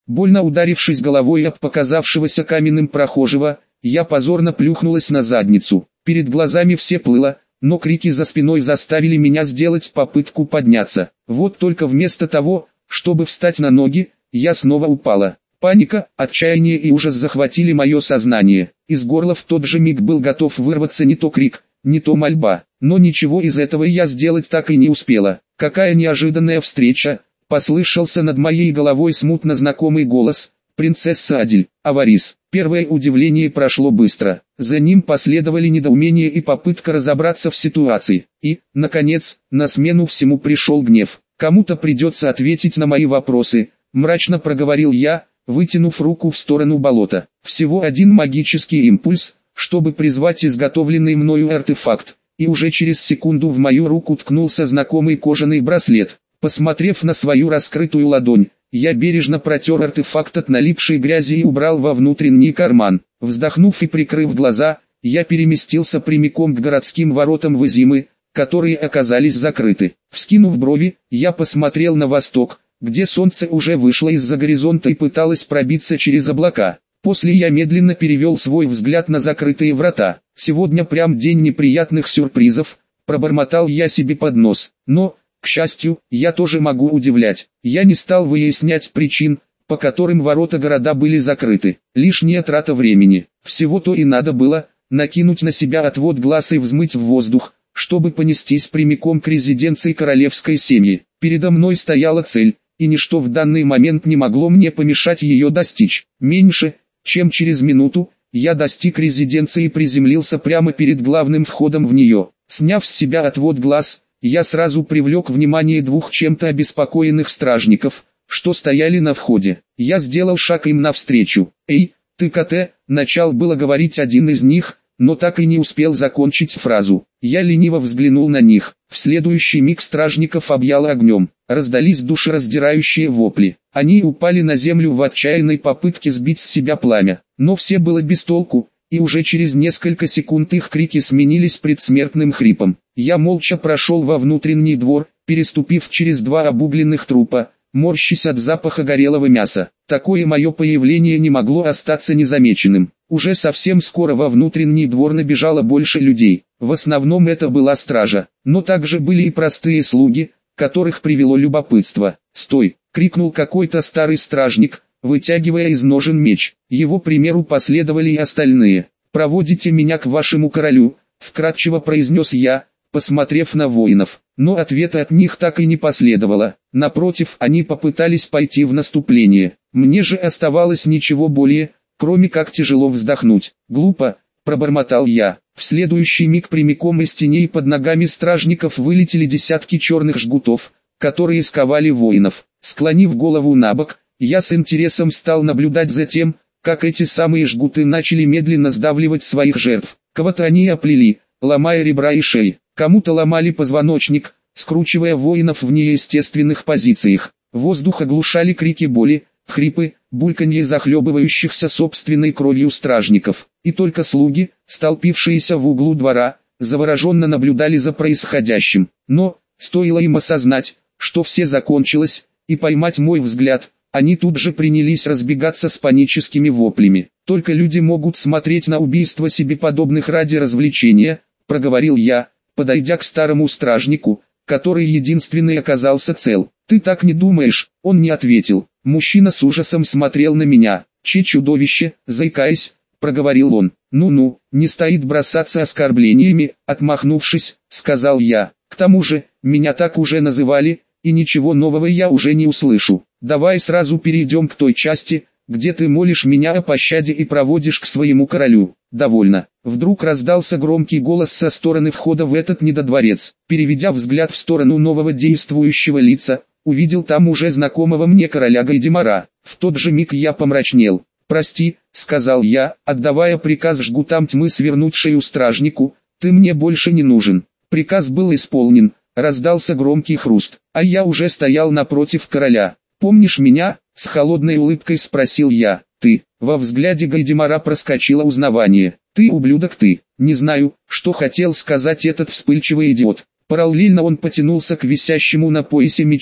Больно ударившись головой об показавшегося каменным прохожего, я позорно плюхнулась на задницу. Перед глазами все плыло, но крики за спиной заставили меня сделать попытку подняться. Вот только вместо того, чтобы встать на ноги, я снова упала. Паника, отчаяние и ужас захватили мое сознание. Из горла в тот же миг был готов вырваться не то крик, не то мольба. Но ничего из этого я сделать так и не успела. Какая неожиданная встреча! Послышался над моей головой смутно знакомый голос. «Принцесса Адель, Аварис». Первое удивление прошло быстро. За ним последовали недоумение и попытка разобраться в ситуации. И, наконец, на смену всему пришел гнев. «Кому-то придется ответить на мои вопросы», — мрачно проговорил я, вытянув руку в сторону болота. Всего один магический импульс, чтобы призвать изготовленный мною артефакт, и уже через секунду в мою руку ткнулся знакомый кожаный браслет. Посмотрев на свою раскрытую ладонь, я бережно протер артефакт от налипшей грязи и убрал во внутренний карман. Вздохнув и прикрыв глаза, я переместился прямиком к городским воротам Визимы, которые оказались закрыты. Вскинув брови, я посмотрел на восток, где солнце уже вышло из-за горизонта и пыталось пробиться через облака. После я медленно перевел свой взгляд на закрытые врата. Сегодня прям день неприятных сюрпризов, пробормотал я себе под нос. Но, к счастью, я тоже могу удивлять. Я не стал выяснять причин, по которым ворота города были закрыты. Лишняя трата времени. Всего-то и надо было накинуть на себя отвод глаз и взмыть в воздух, чтобы понестись прямиком к резиденции королевской семьи. Передо мной стояла цель, и ничто в данный момент не могло мне помешать ее достичь. Меньше, чем через минуту, я достиг резиденции и приземлился прямо перед главным входом в нее. Сняв с себя отвод глаз, я сразу привлек внимание двух чем-то обеспокоенных стражников, что стояли на входе. Я сделал шаг им навстречу. «Эй, ты КТ», начал было говорить один из них, но так и не успел закончить фразу. Я лениво взглянул на них. В следующий миг стражников объяло огнем. Раздались душераздирающие вопли. Они упали на землю в отчаянной попытке сбить с себя пламя. Но все было без толку, и уже через несколько секунд их крики сменились предсмертным хрипом. Я молча прошел во внутренний двор, переступив через два обугленных трупа, морщась от запаха горелого мяса. Такое мое появление не могло остаться незамеченным. Уже совсем скоро во внутренний двор набежало больше людей. В основном это была стража, но также были и простые слуги, которых привело любопытство. «Стой!» — крикнул какой-то старый стражник, вытягивая из ножен меч. Его примеру последовали и остальные. «Проводите меня к вашему королю», — вкратчиво произнес я, посмотрев на воинов. Но ответа от них так и не последовало. Напротив, они попытались пойти в наступление. Мне же оставалось ничего более, кроме как тяжело вздохнуть. «Глупо», — пробормотал я. В следующий миг прямиком из теней под ногами стражников вылетели десятки черных жгутов, которые сковали воинов. Склонив голову набок, я с интересом стал наблюдать за тем, как эти самые жгуты начали медленно сдавливать своих жертв. Кого-то они оплели, ломая ребра и шеи. Кому-то ломали позвоночник, скручивая воинов в неестественных позициях. Воздух оглушали крики боли, хрипы, бульканье захлебывающихся собственной кровью стражников. И только слуги, столпившиеся в углу двора, завороженно наблюдали за происходящим. Но, стоило им осознать, что все закончилось, и поймать мой взгляд, они тут же принялись разбегаться с паническими воплями. «Только люди могут смотреть на убийство себе подобных ради развлечения», — проговорил я, подойдя к старому стражнику, который единственный оказался цел. «Ты так не думаешь?» — он не ответил. Мужчина с ужасом смотрел на меня. «Че чудовище?» — заикаясь, проговорил он. «Ну-ну, не стоит бросаться оскорблениями», — отмахнувшись, сказал я. «К тому же, меня так уже называли, и ничего нового я уже не услышу. Давай сразу перейдем к той части, где ты молишь меня о пощаде и проводишь к своему королю». «Довольно». Вдруг раздался громкий голос со стороны входа в этот недодворец. Переведя взгляд в сторону нового действующего лица, увидел там уже знакомого мне короля Гайдемара. В тот же миг я помрачнел. «Прости», — сказал я, отдавая приказ жгутам тьмы свернуть шею стражнику, — «ты мне больше не нужен». Приказ был исполнен, раздался громкий хруст, а я уже стоял напротив короля. «Помнишь меня?» — с холодной улыбкой спросил я. «Ты». Во взгляде Гайдемара проскочило узнавание. «Ты, ублюдок, ты». Не знаю, что хотел сказать этот вспыльчивый идиот. Параллельно он потянулся к висящему на поясе мечу,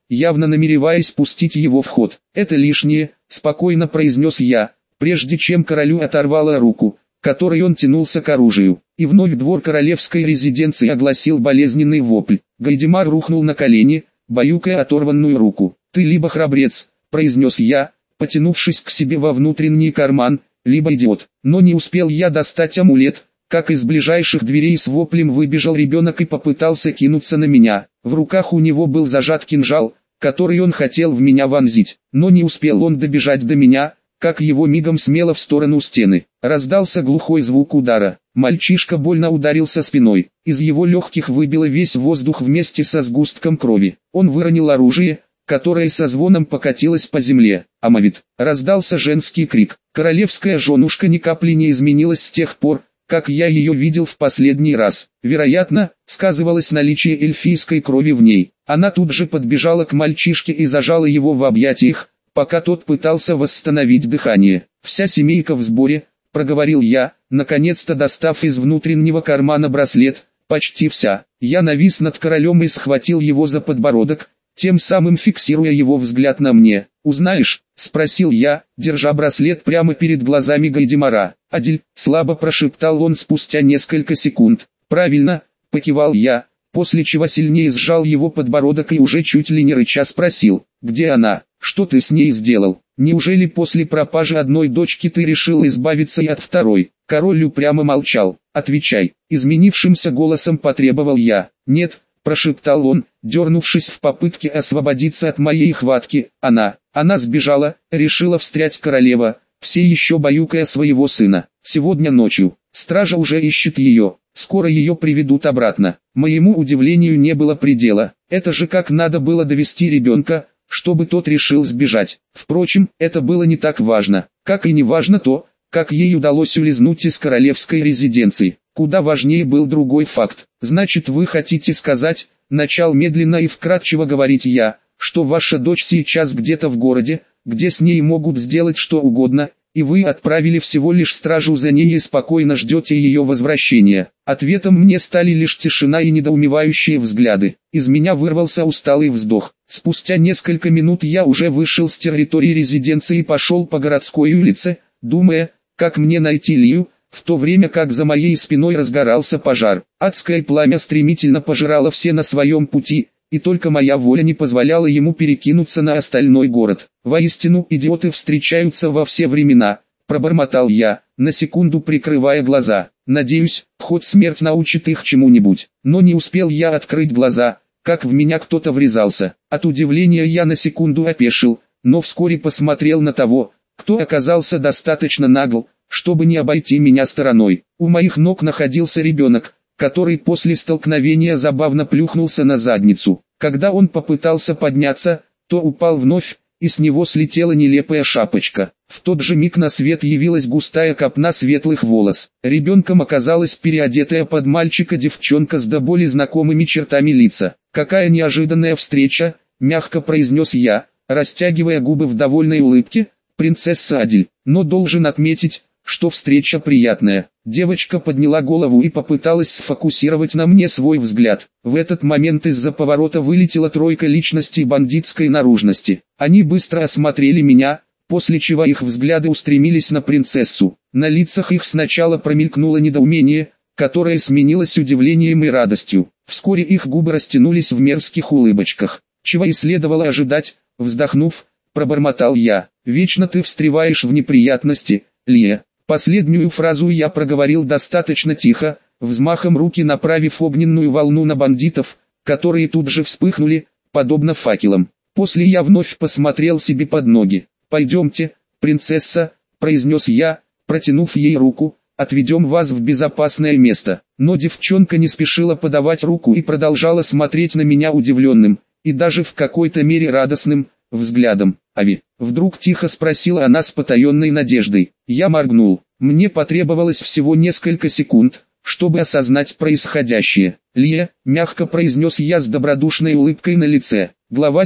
явно намереваясь пустить его в ход. «Это лишнее», — спокойно произнес я, прежде чем королю оторвала руку, которой он тянулся к оружию. И вновь двор королевской резиденции огласил болезненный вопль. Гайдемар рухнул на колени, баюкая оторванную руку. «Ты либо храбрец», — произнес я, потянувшись к себе во внутренний карман, «либо идиот». Но не успел я достать амулет, как из ближайших дверей с воплем выбежал ребенок и попытался кинуться на меня. В руках у него был зажат кинжал, который он хотел в меня вонзить. Но не успел он добежать до меня, как его мигом смело в сторону стены. Раздался глухой звук удара. Мальчишка больно ударился спиной. Из его легких выбило весь воздух вместе со сгустком крови. Он выронил оружие, которое со звоном покатилось по земле. «Амавит!» Раздался женский крик. Королевская женушка ни капли не изменилась с тех пор, как я ее видел в последний раз. Вероятно, сказывалось наличие эльфийской крови в ней. Она тут же подбежала к мальчишке и зажала его в объятиях, пока тот пытался восстановить дыхание. «Вся семейка в сборе», — проговорил я, наконец-то достав из внутреннего кармана браслет. «Почти вся». Я навис над королем и схватил его за подбородок, тем самым фиксируя его взгляд на мне. «Узнаешь?» — спросил я, держа браслет прямо перед глазами Гайдемара. «Адиль», — слабо прошептал он спустя несколько секунд. «Правильно», — покивал я, после чего сильнее сжал его подбородок и уже чуть ли не рыча спросил: «Где она? Что ты с ней сделал? Неужели после пропажи одной дочки ты решил избавиться и от второй?» Король упрямо молчал. «Отвечай», — изменившимся голосом потребовал я. «Нет», — прошептал он, дернувшись в попытке освободиться от моей хватки. Она сбежала», — решила встрять королева, все еще баюкая своего сына. «Сегодня ночью. Стража уже ищет ее. Скоро ее приведут обратно». Моему удивлению не было предела. Это же как надо было довести ребенка, чтобы тот решил сбежать. Впрочем, это было не так важно, как и не важно то, как ей удалось улизнуть из королевской резиденции. Куда важнее был другой факт. «Значит, вы хотите сказать», — начал медленно и вкратчиво говорить я, «что ваша дочь сейчас где-то в городе, где с ней могут сделать что угодно, и вы отправили всего лишь стражу за ней и спокойно ждете ее возвращения». Ответом мне стали лишь тишина и недоумевающие взгляды. Из меня вырвался усталый вздох. Спустя несколько минут я уже вышел с территории резиденции и пошел по городской улице, думая, как мне найти Лию, в то время как за моей спиной разгорался пожар. Адское пламя стремительно пожирало все на своем пути, и только моя воля не позволяла ему перекинуться на остальной город. «Воистину, идиоты встречаются во все времена», — пробормотал я, на секунду прикрывая глаза. «Надеюсь, хоть смерть научит их чему-нибудь». Но не успел я открыть глаза, как в меня кто-то врезался. От удивления я на секунду опешил, но вскоре посмотрел на того, кто оказался достаточно нагл, чтобы не обойти меня стороной. У моих ног находился ребенок, который после столкновения забавно плюхнулся на задницу. Когда он попытался подняться, то упал вновь, и с него слетела нелепая шапочка. В тот же миг на свет явилась густая копна светлых волос. Ребенком оказалась переодетая под мальчика девчонка с до боли знакомыми чертами лица. «Какая неожиданная встреча», — мягко произнес я, растягивая губы в довольной улыбке, «принцесса Адиль, но должен отметить, что встреча приятная». Девочка подняла голову и попыталась сфокусировать на мне свой взгляд. В этот момент из-за поворота вылетела тройка личностей бандитской наружности. Они быстро осмотрели меня, после чего их взгляды устремились на принцессу. На лицах их сначала промелькнуло недоумение, которое сменилось удивлением и радостью. Вскоре их губы растянулись в мерзких улыбочках. «Чего и следовало ожидать», — вздохнув, пробормотал я. «Вечно ты встреваешь в неприятности, Лия». Последнюю фразу я проговорил достаточно тихо, взмахом руки направив огненную волну на бандитов, которые тут же вспыхнули, подобно факелам. После я вновь посмотрел себе под ноги. «Пойдемте, принцесса», — произнес я, протянув ей руку, «отведем вас в безопасное место». Но девчонка не спешила подавать руку и продолжала смотреть на меня удивленным, и даже в какой-то мере радостным, взглядом. «Ави?» — вдруг тихо спросила она с потаенной надеждой. Я моргнул. Мне потребовалось всего несколько секунд, чтобы осознать происходящее. «Лия», — мягко произнес я с добродушной улыбкой на лице. Глава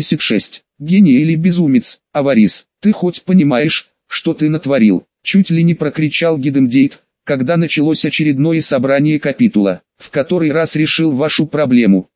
76. «Гений или безумец, Аварис, ты хоть понимаешь, что ты натворил?» — чуть ли не прокричал Гидемдейт, когда началось очередное собрание капитула. «В который раз решил вашу проблему?»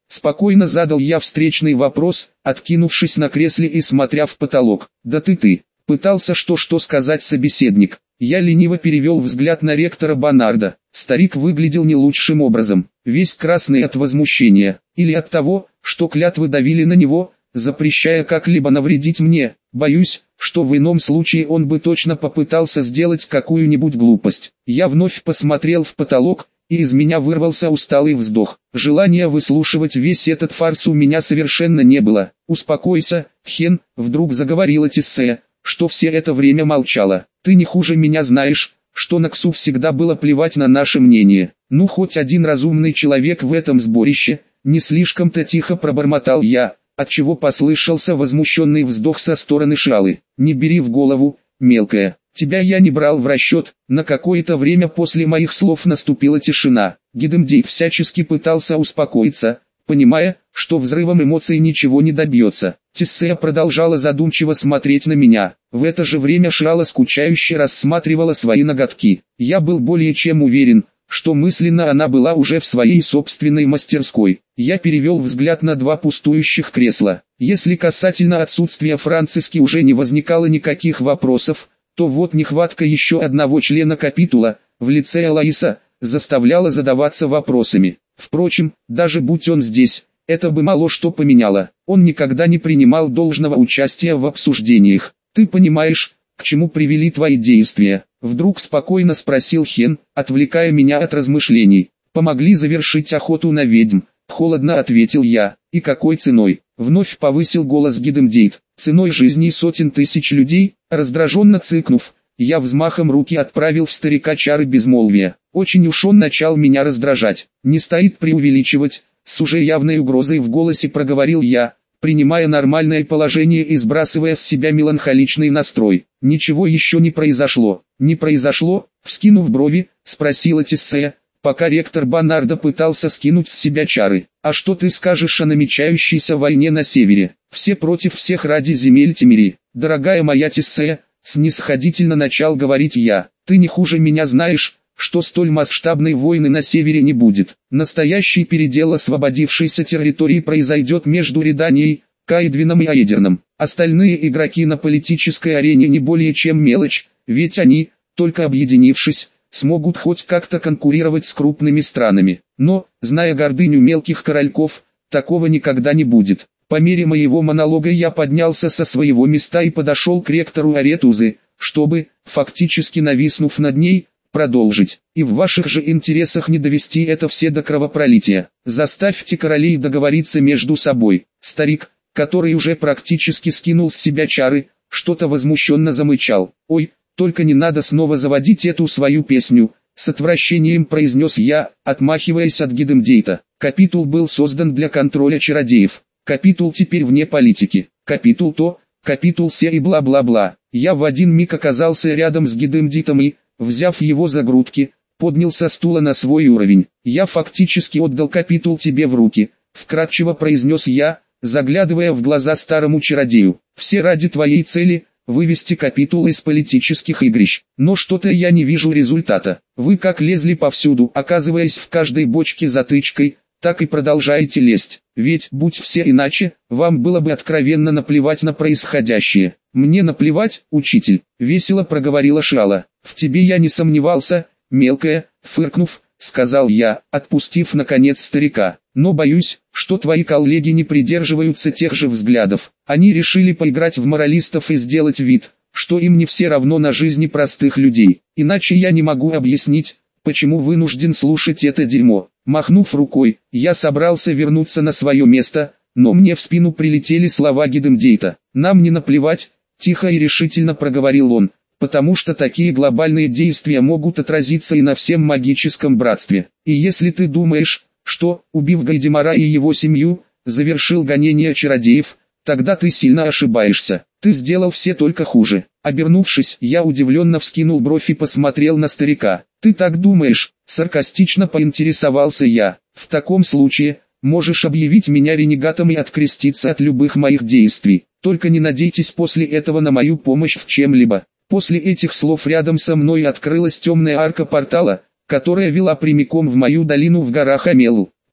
Спокойно задал я встречный вопрос, откинувшись на кресле и смотря в потолок. Да ты. Пытался что сказать собеседник. Я лениво перевел взгляд на ректора Банарда. Старик выглядел не лучшим образом, весь красный от возмущения, или от того, что клятвы давили на него, запрещая как-либо навредить мне. Боюсь, что в ином случае он бы точно попытался сделать какую-нибудь глупость. Я вновь посмотрел в потолок, и из меня вырвался усталый вздох. Желания выслушивать весь этот фарс у меня совершенно не было. «Успокойся, Хен», — вдруг заговорила Тиссея, что все это время молчала. «Ты не хуже меня знаешь, что Наксу всегда было плевать на наше мнение. Ну хоть один разумный человек в этом сборище», — не слишком-то тихо пробормотал я, отчего послышался возмущенный вздох со стороны Шалы. «Не бери в голову, мелкая, тебя я не брал в расчет». На какое-то время после моих слов наступила тишина. Гидемдейт всячески пытался успокоиться, понимая, что взрывом эмоций ничего не добьется. Тиссея продолжала задумчиво смотреть на меня. В это же время Шала скучающе рассматривала свои ноготки. Я был более чем уверен, что мысленно она была уже в своей собственной мастерской. Я перевел взгляд на два пустующих кресла. Если касательно отсутствия Франциски уже не возникало никаких вопросов, то вот нехватка еще одного члена капитула, в лице Алаиса, заставляла задаваться вопросами. Впрочем, даже будь он здесь, это бы мало что поменяло. Он никогда не принимал должного участия в обсуждениях. «Ты понимаешь, к чему привели твои действия?» Вдруг спокойно спросил Хен, отвлекая меня от размышлений. «Помогли завершить охоту на ведьм», — холодно ответил я. «И какой ценой?» — вновь повысил голос Гидемдейт. «Ценой жизни сотен тысяч людей». Раздраженно цыкнув, я взмахом руки отправил в старика чары безмолвия. Очень уж он начал меня раздражать. «Не стоит преувеличивать», — с уже явной угрозой в голосе проговорил я, принимая нормальное положение и сбрасывая с себя меланхоличный настрой. «Ничего еще не произошло». «Не произошло?» — вскинув брови, спросила Тиссея, пока ректор Банарда пытался скинуть с себя чары. «А что ты скажешь о намечающейся войне на севере? Все против всех ради земель Темери». «Дорогая моя Тиссея», — снисходительно начал говорить я, — «ты не хуже меня знаешь, что столь масштабной войны на севере не будет. Настоящий передел освободившейся территории произойдет между Реданией, Каэдвином и Аэдерном. Остальные игроки на политической арене не более чем мелочь, ведь они, только объединившись, смогут хоть как-то конкурировать с крупными странами. Но, зная гордыню мелких корольков, такого никогда не будет». По мере моего монолога я поднялся со своего места и подошел к ректору Аретузы, чтобы, фактически нависнув над ней, продолжить. «И в ваших же интересах не довести это все до кровопролития. Заставьте королей договориться между собой». Старик, который уже практически скинул с себя чары, что-то возмущенно замычал. «Ой, только не надо снова заводить эту свою песню», — с отвращением произнес я, отмахиваясь от Гидемдейта. «Капитул был создан для контроля чародеев. Капитул теперь вне политики. Капитул то, капитул се и бла-бла-бла». Я в один миг оказался рядом с Гидемдейтом и, взяв его за грудки, поднял со стула на свой уровень. «Я фактически отдал капитул тебе в руки», — вкратчиво произнес я, заглядывая в глаза старому чародею. «Все ради твоей цели — вывести капитул из политических игрищ. Но что-то я не вижу результата. Вы как лезли повсюду, оказываясь в каждой бочке затычкой, так и продолжаете лезть. Ведь, будь все иначе, вам было бы откровенно наплевать на происходящее». «Мне наплевать, учитель», — весело проговорила Шала. «В тебе я не сомневался, мелкая», — фыркнув, сказал я, отпустив наконец старика. «Но боюсь, что твои коллеги не придерживаются тех же взглядов. Они решили поиграть в моралистов и сделать вид, что им не все равно на жизни простых людей. Иначе я не могу объяснить, почему вынужден слушать это дерьмо». Махнув рукой, я собрался вернуться на свое место, но мне в спину прилетели слова Гидемдейта. «Нам не наплевать», — тихо и решительно проговорил он, «потому что такие глобальные действия могут отразиться и на всем магическом братстве. И если ты думаешь, что, убив Гайдемара и его семью, завершил гонение чародеев, тогда ты сильно ошибаешься. Ты сделал все только хуже». Обернувшись, я удивленно вскинул бровь и посмотрел на старика. «Ты так думаешь?» — саркастично поинтересовался я. «В таком случае, можешь объявить меня ренегатом и откреститься от любых моих действий. Только не надейтесь после этого на мою помощь в чем-либо». После этих слов рядом со мной открылась темная арка портала, которая вела прямиком в мою долину в горах Амелу.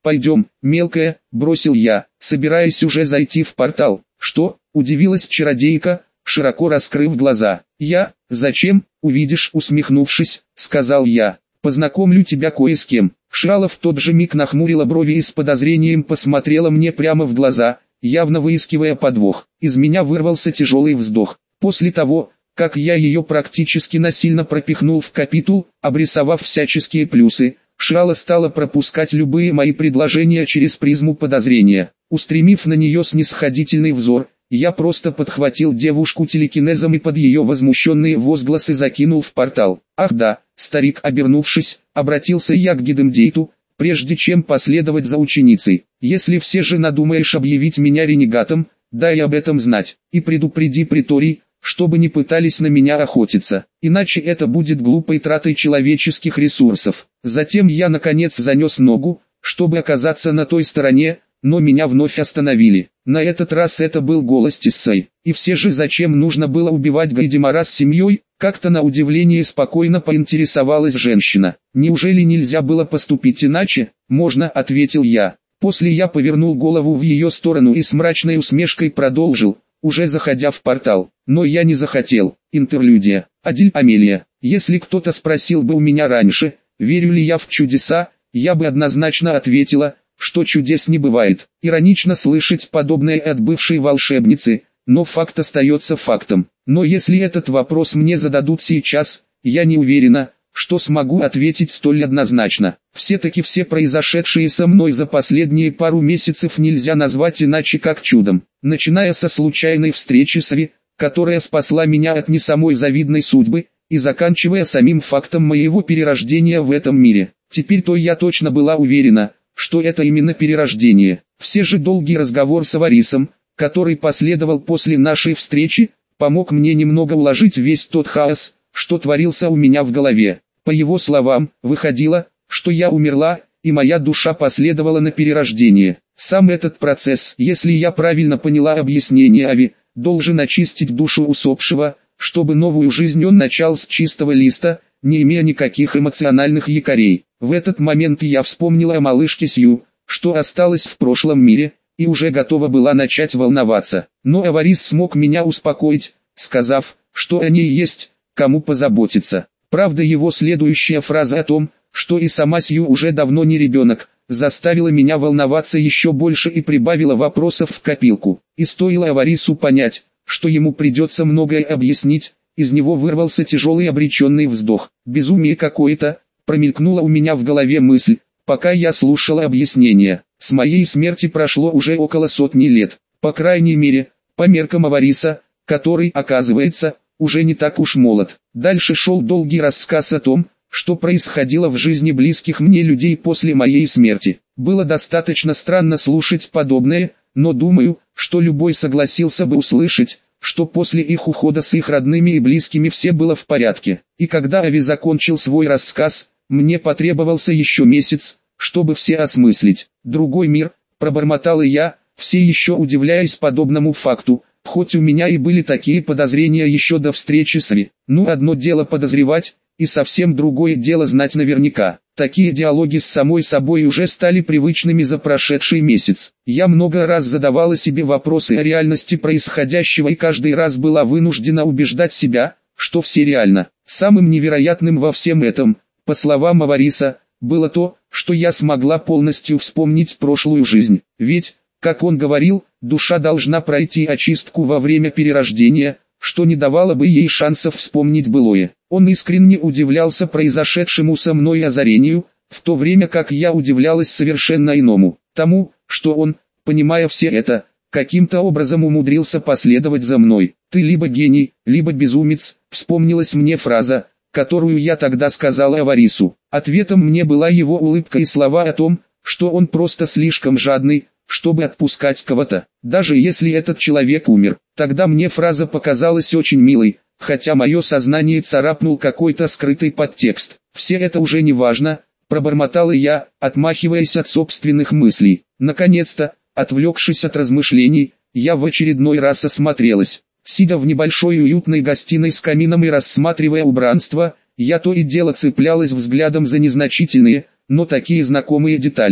«Пойдем, мелкая», — бросил я, собираясь уже зайти в портал. «Что?» — удивилась чародейка, широко раскрыв глаза. «Зачем?» — увидишь», — усмехнувшись, сказал я. «Познакомлю тебя кое с кем». Шрала в тот же миг нахмурила брови и с подозрением посмотрела мне прямо в глаза, явно выискивая подвох. Из меня вырвался тяжелый вздох. После того, как я ее практически насильно пропихнул в капитул, обрисовав всяческие плюсы, Шрала стала пропускать любые мои предложения через призму подозрения. Устремив на нее снисходительный взор, я просто подхватил девушку телекинезом и под ее возмущенные возгласы закинул в портал. «Ах да», старик, обернувшись, обратился я к Гидемдейту, прежде чем последовать за ученицей. «Если все же надумаешь объявить меня ренегатом, дай об этом знать, и предупреди приторий, чтобы не пытались на меня охотиться, иначе это будет глупой тратой человеческих ресурсов». Затем я наконец занес ногу, чтобы оказаться на той стороне, но меня вновь остановили. На этот раз это был голос Тиссай. И все же зачем нужно было убивать Гайдемара с семьей? Как-то на удивление спокойно поинтересовалась женщина. «Неужели нельзя было поступить иначе?» «Можно», — ответил я. После я повернул голову в ее сторону и с мрачной усмешкой продолжил, уже заходя в портал. «Но я не захотел». Интерлюдия. Адиль Амелия. Если кто-то спросил бы у меня раньше, верю ли я в чудеса, я бы однозначно ответила, что чудес не бывает. Иронично слышать подобное от бывшей волшебницы, но факт остается фактом. Но если этот вопрос мне зададут сейчас, я не уверена, что смогу ответить столь однозначно. Все-таки все произошедшие со мной за последние пару месяцев нельзя назвать иначе как чудом. Начиная со случайной встречи с Ави, которая спасла меня от не самой завидной судьбы, и заканчивая самим фактом моего перерождения в этом мире. Теперь-то я точно была уверена, что это именно перерождение. Все же долгий разговор с Аварисом, который последовал после нашей встречи, помог мне немного уложить весь тот хаос, что творился у меня в голове. По его словам, выходило, что я умерла, и моя душа последовала на перерождение. Сам этот процесс, если я правильно поняла объяснение Ави, должен очистить душу усопшего, чтобы новую жизнь он начал с чистого листа, не имея никаких эмоциональных якорей. В этот момент я вспомнила о малышке Сью, что осталась в прошлом мире, и уже готова была начать волноваться. Но Аварис смог меня успокоить, сказав, что о ней есть кому позаботиться. Правда, его следующая фраза о том, что и сама Сью уже давно не ребенок, заставила меня волноваться еще больше и прибавила вопросов в копилку. И стоило Аварису понять, что ему придется многое объяснить, из него вырвался тяжелый обреченный вздох. «Безумие какое-то», промелькнула у меня в голове мысль, пока я слушала объяснения. С моей смерти прошло уже около 100 лет, по крайней мере, по меркам Авариса, который, оказывается, уже не так уж молод. Дальше шел долгий рассказ о том, что происходило в жизни близких мне людей после моей смерти. Было достаточно странно слушать подобное, но думаю, что любой согласился бы услышать, что после их ухода с их родными и близкими все было в порядке. И когда Ави закончил свой рассказ, мне потребовался еще месяц, чтобы все осмыслить. «Другой мир», пробормотал и я, все еще удивляясь подобному факту, хоть у меня и были такие подозрения еще до встречи с Ави. Ну, одно дело подозревать, и совсем другое дело знать наверняка. Такие диалоги с самой собой уже стали привычными за прошедший месяц. Я много раз задавала себе вопросы о реальности происходящего и каждый раз была вынуждена убеждать себя, что все реально. Самым невероятным во всем этом, по словам Авариса, было то, что я смогла полностью вспомнить прошлую жизнь. Ведь, как он говорил, душа должна пройти очистку во время перерождения, что не давало бы ей шансов вспомнить былое. Он искренне удивлялся произошедшему со мной озарению, в то время как я удивлялась совершенно иному, тому, что он, понимая все это, каким-то образом умудрился последовать за мной. «Ты либо гений, либо безумец», вспомнилась мне фраза, которую я тогда сказала Аварису. Ответом мне была его улыбка и слова о том, что он просто слишком жадный, чтобы отпускать кого-то, даже если этот человек умер. Тогда мне фраза показалась очень милой, хотя мое сознание царапнул какой-то скрытый подтекст. «Все это уже не важно», пробормотала я, отмахиваясь от собственных мыслей. Наконец-то, отвлекшись от размышлений, я в очередной раз осмотрелась. Сидя в небольшой уютной гостиной с камином и рассматривая убранство, я то и дело цеплялась взглядом за незначительные, но такие знакомые детали.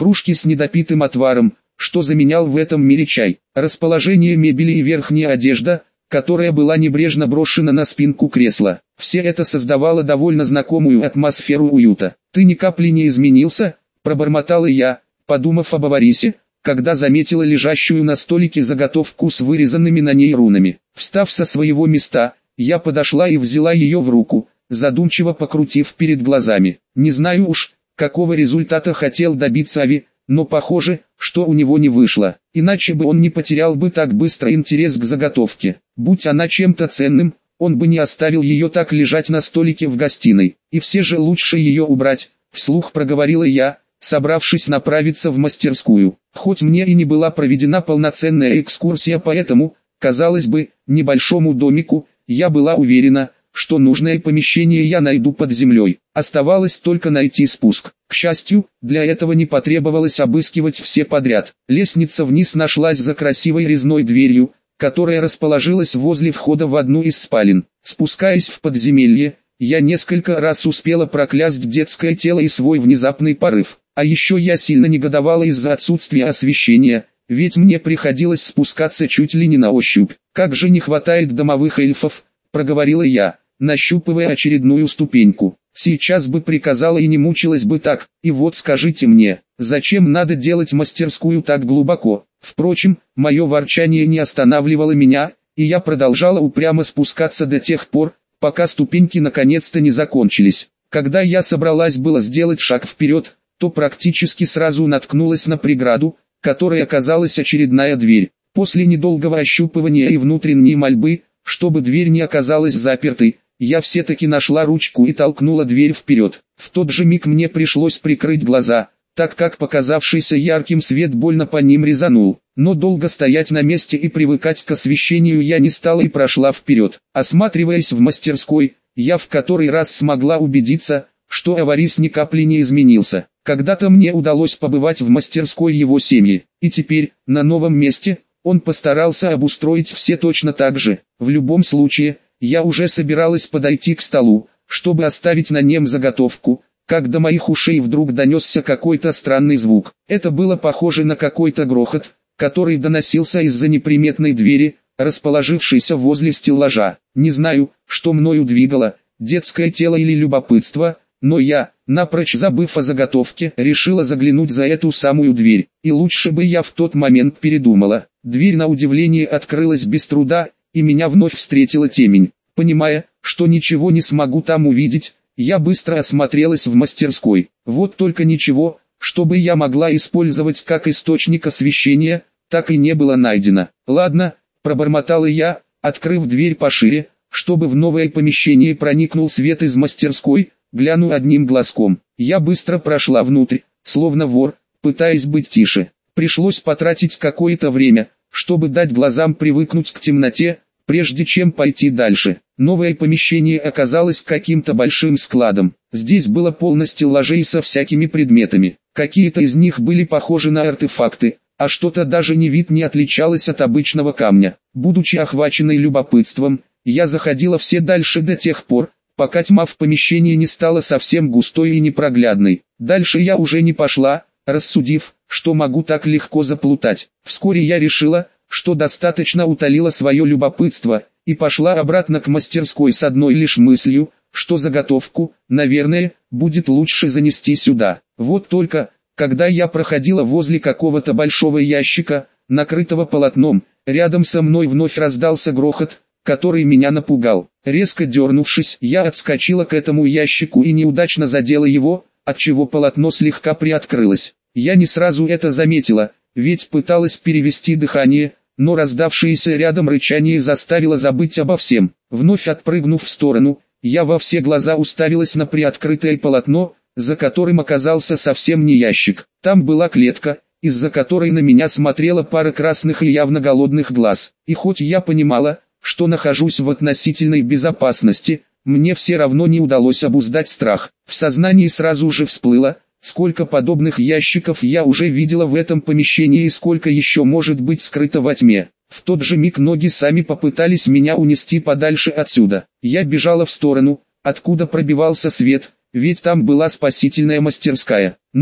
кружки с недопитым отваром, что заменял в этом мире чай, расположение мебели и верхняя одежда, которая была небрежно брошена на спинку кресла. Все это создавало довольно знакомую атмосферу уюта. «Ты ни капли не изменился?» – пробормотала я, подумав об Аварисе, когда заметила лежащую на столике заготовку с вырезанными на ней рунами. Встав со своего места, я подошла и взяла ее в руку, задумчиво покрутив перед глазами. Не знаю уж, какого результата хотел добиться Ави, но похоже, что у него не вышло, иначе бы он не потерял бы так быстро интерес к заготовке. Будь она чем-то ценным, он бы не оставил ее так лежать на столике в гостиной. И все же лучше ее убрать, вслух проговорила я, собравшись направиться в мастерскую. Хоть мне и не была проведена полноценная экскурсия по этому, казалось бы, небольшому домику, я была уверена, что нужное помещение я найду под землей. Оставалось только найти спуск. К счастью, для этого не потребовалось обыскивать все подряд. Лестница вниз нашлась за красивой резной дверью, которая расположилась возле входа в одну из спален. Спускаясь в подземелье, я несколько раз успела проклясть детское тело и свой внезапный порыв. А еще я сильно негодовала из-за отсутствия освещения, ведь мне приходилось спускаться чуть ли не на ощупь. «Как же не хватает домовых эльфов», — проговорила я, нащупывая очередную ступеньку. «Сейчас бы приказала и не мучилась бы так. И вот скажите мне, зачем надо делать мастерскую так глубоко?» Впрочем, мое ворчание не останавливало меня, и я продолжала упрямо спускаться до тех пор, пока ступеньки наконец-то не закончились. Когда я собралась было сделать шаг вперед, то практически сразу наткнулась на преграду, которой оказалась очередная дверь. После недолгого ощупывания и внутренней мольбы, чтобы дверь не оказалась запертой, я все-таки нашла ручку и толкнула дверь вперед. В тот же миг мне пришлось прикрыть глаза, так как показавшийся ярким свет больно по ним резанул. Но долго стоять на месте и привыкать к освещению я не стала и прошла вперед. Осматриваясь в мастерской, я в который раз смогла убедиться, что Аварис ни капли не изменился. Когда-то мне удалось побывать в мастерской его семьи, и теперь, на новом месте, он постарался обустроить все точно так же. В любом случае, я уже собиралась подойти к столу, чтобы оставить на нем заготовку, как до моих ушей вдруг донесся какой-то странный звук. Это было похоже на какой-то грохот, который доносился из-за неприметной двери, расположившейся возле стеллажа. Не знаю, что мною двигало, детское тело или любопытство, но я, напрочь забыв о заготовке, решила заглянуть за эту самую дверь. И лучше бы я в тот момент передумала. Дверь на удивление открылась без труда, и меня вновь встретила темень. Понимая, что ничего не смогу там увидеть, я быстро осмотрелась в мастерской. Вот только ничего, чтобы я могла использовать как источник освещения, так и не было найдено. «Ладно», — пробормотала я, открыв дверь пошире, чтобы в новое помещение проникнул свет из мастерской, гляну одним глазком. Я быстро прошла внутрь, словно вор, пытаясь быть тише. Пришлось потратить какое-то время, чтобы дать глазам привыкнуть к темноте, прежде чем пойти дальше. Новое помещение оказалось каким-то большим складом. Здесь было полно стеллажей со всякими предметами. Какие-то из них были похожи на артефакты, а что-то даже ни вид не отличалось от обычного камня. Будучи охваченной любопытством, я заходила все дальше до тех пор, пока тьма в помещении не стала совсем густой и непроглядной. Дальше я уже не пошла, рассудив, что могу так легко заплутать. Вскоре я решила, что достаточно утолила свое любопытство, и пошла обратно к мастерской с одной лишь мыслью, что заготовку, наверное, будет лучше занести сюда. Вот только, когда я проходила возле какого-то большого ящика, накрытого полотном, рядом со мной вновь раздался грохот, который меня напугал. Резко дернувшись, я отскочила к этому ящику и неудачно задела его, отчего полотно слегка приоткрылось. Я не сразу это заметила, ведь пыталась перевести дыхание, но раздавшееся рядом рычание заставило забыть обо всем. Вновь отпрыгнув в сторону, я во все глаза уставилась на приоткрытое полотно, за которым оказался совсем не ящик. Там была клетка, из-за которой на меня смотрела пара красных и явно голодных глаз. И хоть я понимала, что нахожусь в относительной безопасности, мне все равно не удалось обуздать страх. В сознании сразу же всплыло, сколько подобных ящиков я уже видела в этом помещении и сколько еще может быть скрыто во тьме. В тот же миг ноги сами попытались меня унести подальше отсюда. Я бежала в сторону, откуда пробивался свет, ведь там была спасительная мастерская. Но,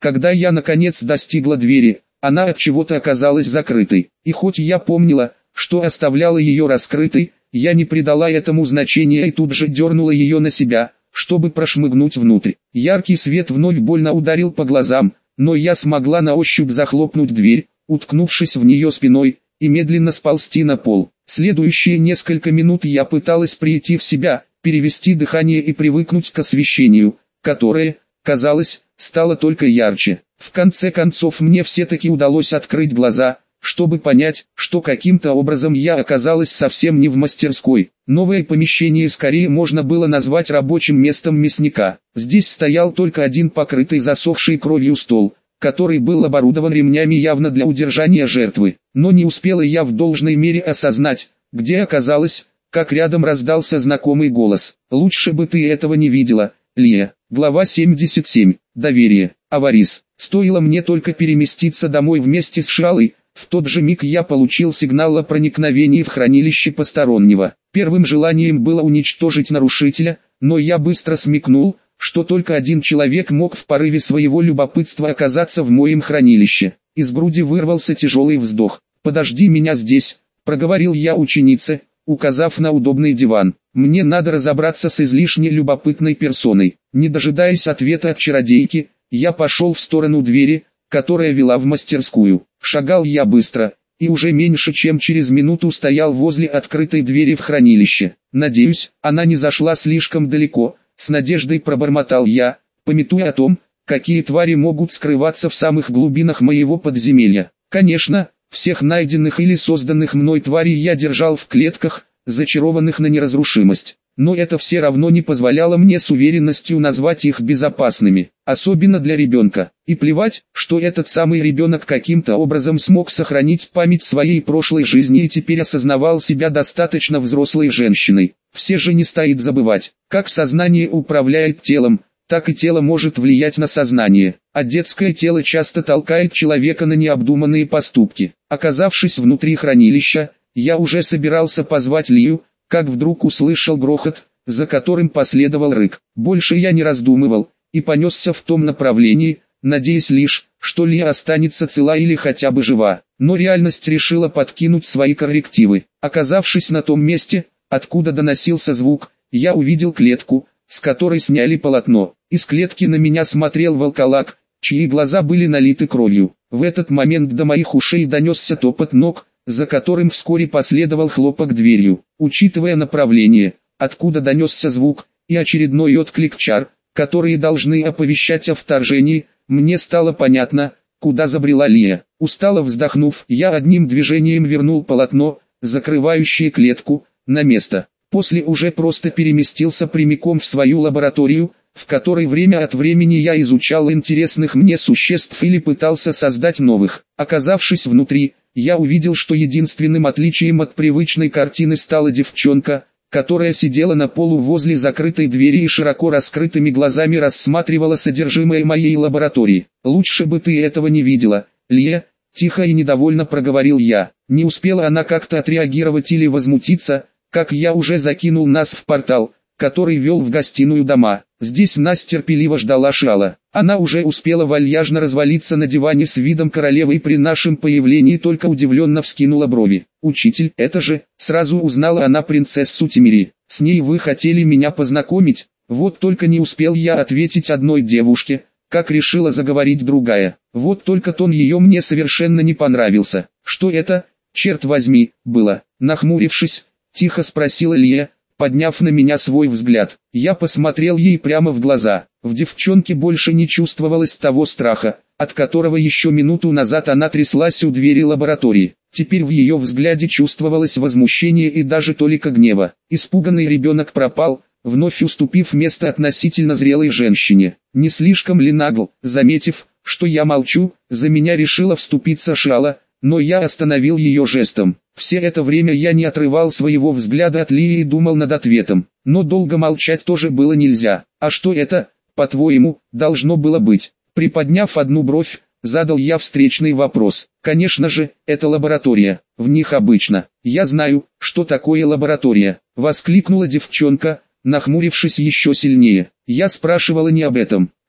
Когда я наконец достигла двери, она от чего-то оказалась закрытой, и хоть я помнила, что оставляла ее раскрытой, я не придала этому значения и тут же дернула ее на себя, чтобы прошмыгнуть внутрь. Яркий свет вновь больно ударил по глазам, но я смогла на ощупь захлопнуть дверь, уткнувшись в нее спиной, и медленно сползти на пол. Следующие несколько минут я пыталась прийти в себя, перевести дыхание и привыкнуть к освещению, которое, казалось, стало только ярче. В конце концов мне все-таки удалось открыть глаза, чтобы понять, что каким-то образом я оказалась совсем не в мастерской. Новое помещение скорее можно было назвать рабочим местом мясника. Здесь стоял только один покрытый засохшей кровью стол, который был оборудован ремнями явно для удержания жертвы. Но не успела я в должной мере осознать, где оказалась, как рядом раздался знакомый голос. «Лучше бы ты этого не видела, Лия». Глава 77. Доверие. Аварис. Стоило мне только переместиться домой вместе с Шалой, в тот же миг я получил сигнал о проникновении в хранилище постороннего. Первым желанием было уничтожить нарушителя, но я быстро смекнул, что только один человек мог в порыве своего любопытства оказаться в моем хранилище. Из груди вырвался тяжелый вздох. «Подожди меня здесь», — проговорил я ученице, указав на удобный диван. «Мне надо разобраться с излишне любопытной персоной». Не дожидаясь ответа от чародейки, я пошел в сторону двери, которая вела в мастерскую. Шагал я быстро, и уже меньше чем через минуту стоял возле открытой двери в хранилище. «Надеюсь, она не зашла слишком далеко», — с надеждой пробормотал я, памятуя о том, какие твари могут скрываться в самых глубинах моего подземелья. Конечно, всех найденных или созданных мной тварей я держал в клетках, зачарованных на неразрушимость. Но это все равно не позволяло мне с уверенностью назвать их безопасными, особенно для ребенка. И плевать, что этот самый ребенок каким-то образом смог сохранить память своей прошлой жизни и теперь осознавал себя достаточно взрослой женщиной. Все же не стоит забывать, как сознание управляет телом, так и тело может влиять на сознание, а детское тело часто толкает человека на необдуманные поступки. Оказавшись внутри хранилища, я уже собирался позвать Лию, как вдруг услышал грохот, за которым последовал рык. Больше я не раздумывал, и понесся в том направлении, надеясь лишь, что Лия останется цела или хотя бы жива. Но реальность решила подкинуть свои коррективы. Оказавшись на том месте, откуда доносился звук, я увидел клетку, с которой сняли полотно. Из клетки на меня смотрел волколак, чьи глаза были налиты кровью. В этот момент до моих ушей донесся топот ног, за которым вскоре последовал хлопок дверью. Учитывая направление, откуда донесся звук, и очередной отклик чар, которые должны оповещать о вторжении, мне стало понятно, куда забрела Лия. Устало вздохнув, я одним движением вернул полотно, закрывающее клетку, на место. После уже просто переместился прямиком в свою лабораторию, в которой время от времени я изучал интересных мне существ или пытался создать новых. Оказавшись внутри, я увидел, что единственным отличием от привычной картины стала девчонка, которая сидела на полу возле закрытой двери и широко раскрытыми глазами рассматривала содержимое моей лаборатории. «Лучше бы ты этого не видела, Лия», — тихо и недовольно проговорил я. Не успела она как-то отреагировать или возмутиться, как я уже закинул нас в портал, который вел в гостиную дома. Здесь нас терпеливо ждала Шала. Она уже успела вальяжно развалиться на диване с видом королевы и при нашем появлении только удивленно вскинула брови. «Учитель, это же...» Сразу узнала она принцессу Тимири. «С ней вы хотели меня познакомить?» Вот только не успел я ответить одной девушке, как решила заговорить другая. Вот только тон ее мне совершенно не понравился. «Что это, черт возьми, было?» Нахмурившись, тихо спросила Лия, подняв на меня свой взгляд. Я посмотрел ей прямо в глаза. В девчонке больше не чувствовалось того страха, от которого еще минуту назад она тряслась у двери лаборатории. Теперь в ее взгляде чувствовалось возмущение и даже толика гнева. Испуганный ребенок пропал, вновь уступив место относительно зрелой женщине. Не слишком ли нагл, заметив, что я молчу, за меня решила вступиться Шала, но я остановил ее жестом. Все это время я не отрывал своего взгляда от Лии и думал над ответом. Но долго молчать тоже было нельзя. «А что это, по-твоему, должно было быть?» Приподняв одну бровь, задал я встречный вопрос. «Конечно же, это лаборатория. В них обычно. Я знаю, что такое лаборатория», — воскликнула девчонка, нахмурившись еще сильнее. «Я спрашивала не об этом.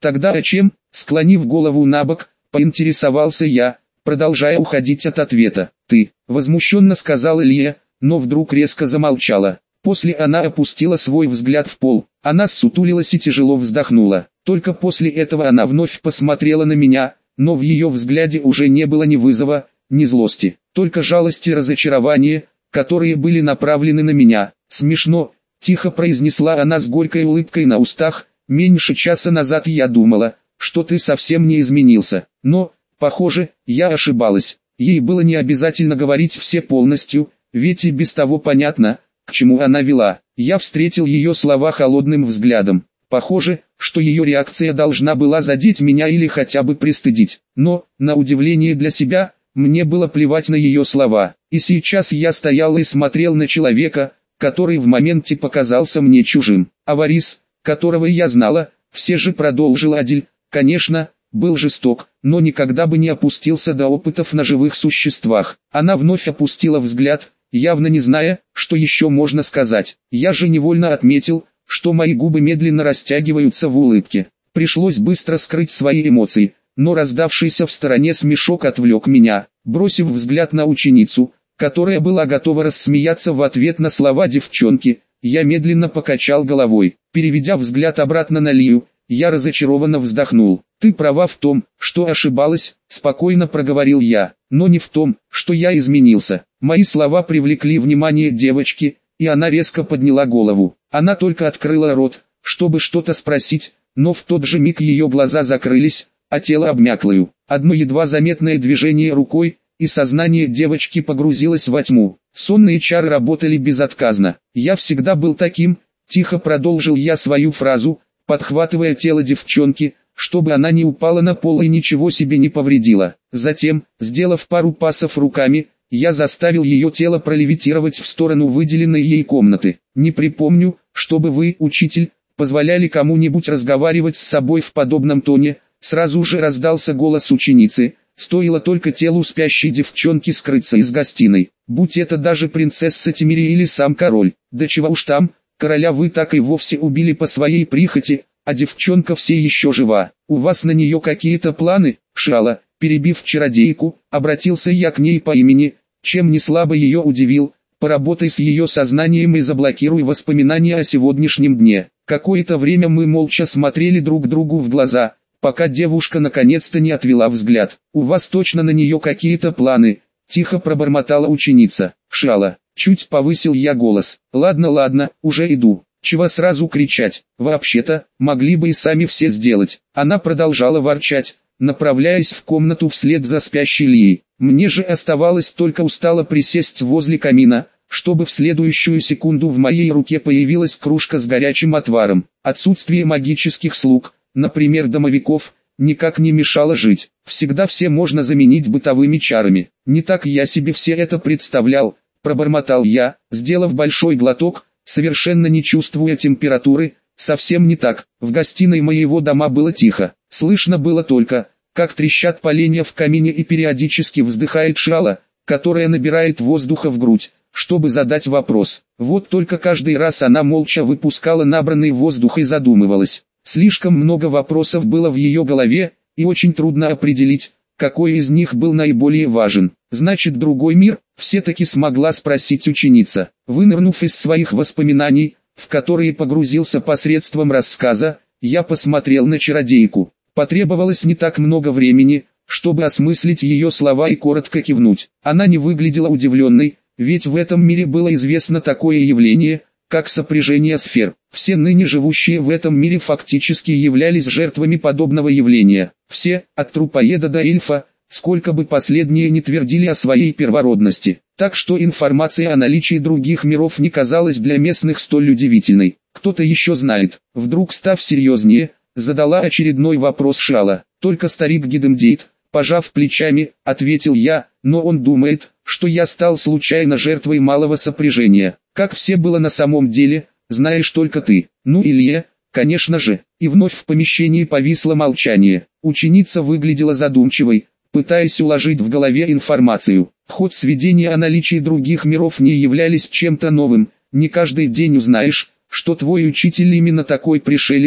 Тогда о чем? Склонив голову набок, поинтересовался я, продолжая уходить от ответа. Ты, возмущенно сказала Лия, но вдруг резко замолчала. После она опустила свой взгляд в пол, она ссутулилась и тяжело вздохнула. Только после этого она вновь посмотрела на меня, но в ее взгляде уже не было ни вызова, ни злости, только жалость и разочарование, которые были направлены на меня. Смешно, тихо произнесла она с горькой улыбкой на устах, меньше часа назад я думала, что ты совсем не изменился, но, похоже, я ошибалась. Ей было не обязательно говорить все полностью, ведь и без того понятно, к чему она вела. Я встретил ее слова холодным взглядом. Похоже, что ее реакция должна была задеть меня или хотя бы пристыдить. Но, на удивление для себя, мне было плевать на ее слова. И сейчас я стоял и смотрел на человека, который в моменте показался мне чужим. А Варис, которого я знала, все же продолжил Адиль, конечно, был жесток, но никогда бы не опустился до опытов на живых существах. Она вновь опустила взгляд, явно не зная, что еще можно сказать. Я же невольно отметил, что мои губы медленно растягиваются в улыбке. Пришлось быстро скрыть свои эмоции, но раздавшийся в стороне смешок отвлек меня. Бросив взгляд на ученицу, которая была готова рассмеяться в ответ на слова девчонки, я медленно покачал головой. Переведя взгляд обратно на Лию, я разочарованно вздохнул. «Ты права в том, что ошибалась», — спокойно проговорил я, «но не в том, что я изменился». Мои слова привлекли внимание девочки, и она резко подняла голову. Она только открыла рот, чтобы что-то спросить, но в тот же миг ее глаза закрылись, а тело обмякло. Одно едва заметное движение рукой, и сознание девочки погрузилось во тьму. Сонные чары работали безотказно. «Я всегда был таким», — тихо продолжил я свою фразу, подхватывая тело девчонки, чтобы она не упала на пол и ничего себе не повредила. Затем, сделав пару пасов руками, я заставил ее тело пролевитировать в сторону выделенной ей комнаты. «Не припомню, чтобы вы, учитель, позволяли кому-нибудь разговаривать с собой в подобном тоне», сразу же раздался голос ученицы. Стоило только телу спящей девчонки скрыться из гостиной. Будь это даже принцесса Тимири или сам король. Да чего уж там, короля вы так и вовсе убили по своей прихоти, а девчонка все еще жива. У вас на нее какие-то планы, Шала? Перебив чародейку, обратился я к ней по имени, чем не слабо ее удивил. Поработай с ее сознанием и заблокируй воспоминания о сегодняшнем дне. Какое-то время мы молча смотрели друг другу в глаза, пока девушка наконец-то не отвела взгляд. «У вас точно на нее какие-то планы?» – тихо пробормотала ученица. «Шала», – чуть повысил я голос. «Ладно, уже иду. Чего сразу кричать? Вообще-то, могли бы и сами все сделать». Она продолжала ворчать, направляясь в комнату вслед за спящей Лией. Мне же оставалось только устало присесть возле камина, чтобы в следующую секунду в моей руке появилась кружка с горячим отваром. Отсутствие магических слуг, например домовиков, никак не мешало жить. Всегда все можно заменить бытовыми чарами. Не так я себе все это представлял, пробормотал я, сделав большой глоток, совершенно не чувствуя температуры. Совсем не так. В гостиной моего дома было тихо. Слышно было только, как трещат поленья в камине и периодически вздыхает Шала, которая набирает воздуха в грудь, чтобы задать вопрос. Вот только каждый раз она молча выпускала набранный воздух и задумывалась. Слишком много вопросов было в ее голове, и очень трудно определить, какой из них был наиболее важен. «Значит, другой мир?» — все-таки смогла спросить ученица. Вынырнув из своих воспоминаний, в которые погрузился посредством рассказа, я посмотрел на чародейку. Потребовалось не так много времени, чтобы осмыслить ее слова и коротко кивнуть. Она не выглядела удивленной, ведь в этом мире было известно такое явление, как сопряжение сфер. Все ныне живущие в этом мире фактически являлись жертвами подобного явления. Все, от трупоеда до эльфа, сколько бы последние не твердили о своей первородности. Так что информация о наличии других миров не казалась для местных столь удивительной. «Кто-то еще знает?» Вдруг, став серьезнее, задала очередной вопрос Шала. «Только старик Гидемдейт», пожав плечами, ответил я, «но он думает, что я стал случайно жертвой малого сопряжения. Как все было на самом деле, знаешь только ты». «Ну Илья, конечно же». И вновь в помещении повисло молчание. Ученица выглядела задумчивой, пытаясь уложить в голове информацию. Ход сведения о наличии других миров не являлись чем-то новым. Не каждый день узнаешь, что твой учитель именно такой пришелец,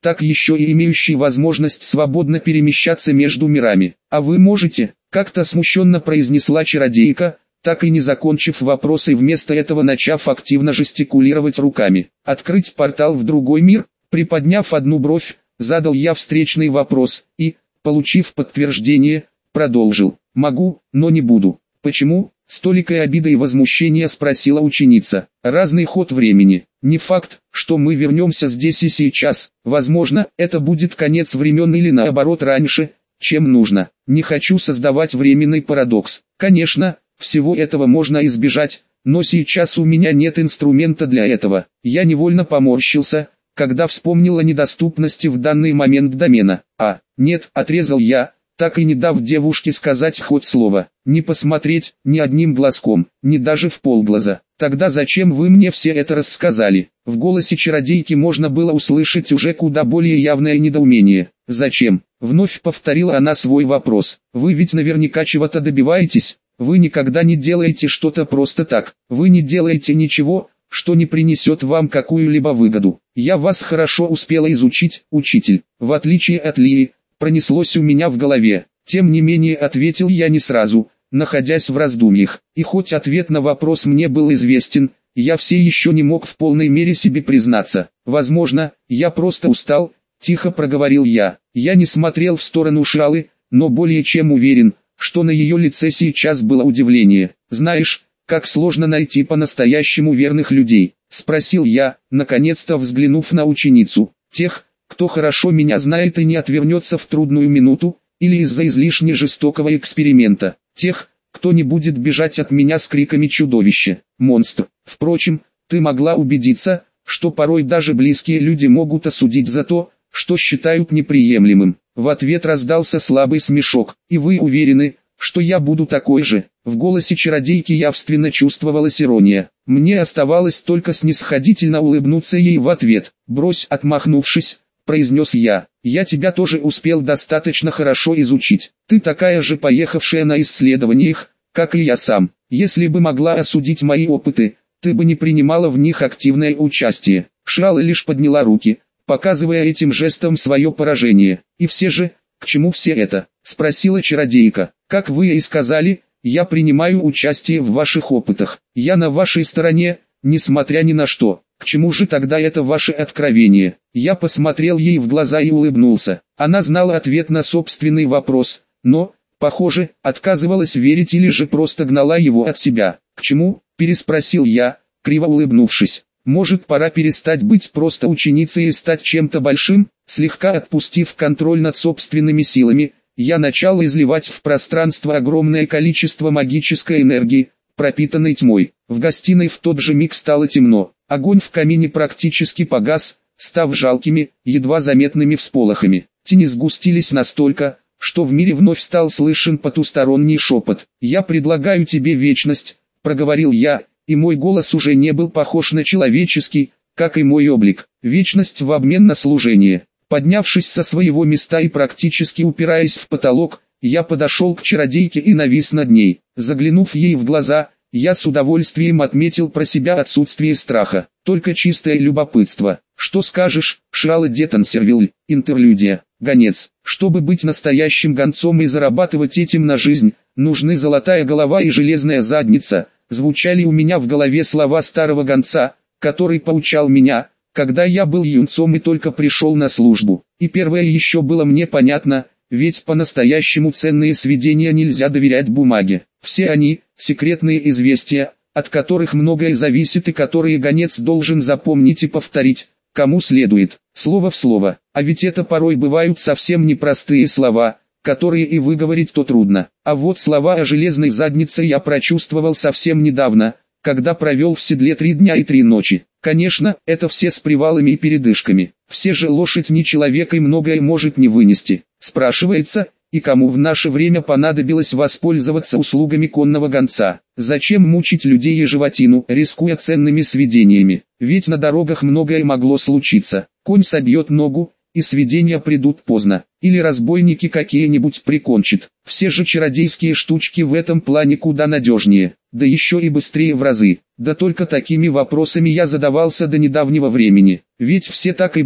так еще и имеющий возможность свободно перемещаться между мирами. А вы можете? Как-то смущенно произнесла чародейка, так и не закончив вопрос и вместо этого начав активно жестикулировать руками. Открыть портал в другой мир? Приподняв одну бровь, задал я встречный вопрос и, получив подтверждение, продолжил. Могу, но не буду. Почему? С толикой обиды и возмущения спросила ученица. Разный ход времени. Не факт, что мы вернемся здесь и сейчас. Возможно, это будет конец времен или наоборот раньше, чем нужно. Не хочу создавать временный парадокс. Конечно, всего этого можно избежать, но сейчас у меня нет инструмента для этого. Я невольно поморщился, когда вспомнил о недоступности в данный момент домена. Нет, отрезал я, так и не дав девушке сказать хоть слово, не посмотреть, ни одним глазком, ни даже в полглаза. Тогда зачем вы мне все это рассказали? В голосе чародейки можно было услышать уже куда более явное недоумение. Зачем? Вновь повторила она свой вопрос. Вы ведь наверняка чего-то добиваетесь, вы никогда не делаете что-то просто так, вы не делаете ничего, что не принесет вам какую-либо выгоду. Я вас хорошо успела изучить, учитель, в отличие от Лии. Пронеслось у меня в голове. Тем не менее ответил я не сразу, находясь в раздумьях. И хоть ответ на вопрос мне был известен, я все еще не мог в полной мере себе признаться. Возможно, я просто устал, тихо проговорил я. Я не смотрел в сторону Шалы, но более чем уверен, что на ее лице сейчас было удивление. Знаешь, как сложно найти по-настоящему верных людей? Спросил я, наконец-то взглянув на ученицу. Тех, кто хорошо меня знает и не отвернется в трудную минуту, или из-за излишне жестокого эксперимента. Тех, кто не будет бежать от меня с криками «чудовище», «монстр». Впрочем, ты могла убедиться, что порой даже близкие люди могут осудить за то, что считают неприемлемым. В ответ раздался слабый смешок. И вы уверены, что я буду такой же? В голосе чародейки явственно чувствовалась ирония. Мне оставалось только снисходительно улыбнуться ей в ответ. «Брось», отмахнувшись, произнес я. «Я тебя тоже успел достаточно хорошо изучить. Ты такая же поехавшая на исследованиях, как и я сам. Если бы могла осудить мои опыты, ты бы не принимала в них активное участие». Шрала лишь подняла руки, показывая этим жестом свое поражение. «И все же, к чему все это?» — спросила чародейка. «Как вы и сказали, я принимаю участие в ваших опытах. Я на вашей стороне, несмотря ни на что. К чему же тогда это ваше откровение?» Я посмотрел ей в глаза и улыбнулся. Она знала ответ на собственный вопрос, но, похоже, отказывалась верить или же просто гнала его от себя. «К чему?» – переспросил я, криво улыбнувшись. «Может, пора перестать быть просто ученицей и стать чем-то большим?» Слегка отпустив контроль над собственными силами, я начал изливать в пространство огромное количество магической энергии, пропитанной тьмой. В гостиной в тот же миг стало темно. Огонь в камине практически погас, став жалкими, едва заметными всполохами. Тени сгустились настолько, что в мире вновь стал слышен потусторонний шепот. «Я предлагаю тебе вечность», — проговорил я, и мой голос уже не был похож на человеческий, как и мой облик. «Вечность в обмен на служение». Поднявшись со своего места и практически упираясь в потолок, я подошел к чародейке и навис над ней. Заглянув ей в глаза, я с удовольствием отметил про себя отсутствие страха, только чистое любопытство. «Что скажешь, Шрала Детансервиль?» Интерлюдия. Гонец. Чтобы быть настоящим гонцом и зарабатывать этим на жизнь, нужны золотая голова и железная задница. Звучали у меня в голове слова старого гонца, который поучал меня, когда я был юнцом и только пришел на службу. И первое еще было мне понятно, ведь по-настоящему ценные сведения нельзя доверять бумаге. Все они – секретные известия, от которых многое зависит и которые гонец должен запомнить и повторить, кому следует, слово в слово. А ведь это порой бывают совсем непростые слова, которые и выговорить-то трудно. А вот слова о железной заднице я прочувствовал совсем недавно, когда провел в седле 3 дня и 3 ночи. Конечно, это все с привалами и передышками. Все же лошадь не человек и многое может не вынести. Спрашивается, и кому в наше время понадобилось воспользоваться услугами конного гонца? Зачем мучить людей и животину, рискуя ценными сведениями? Ведь на дорогах многое могло случиться. Конь собьет ногу, и сведения придут поздно. Или разбойники какие-нибудь прикончат. Все же чародейские штучки в этом плане куда надежнее, да еще и быстрее в разы. Да только такими вопросами я задавался до недавнего времени. Ведь все так и было.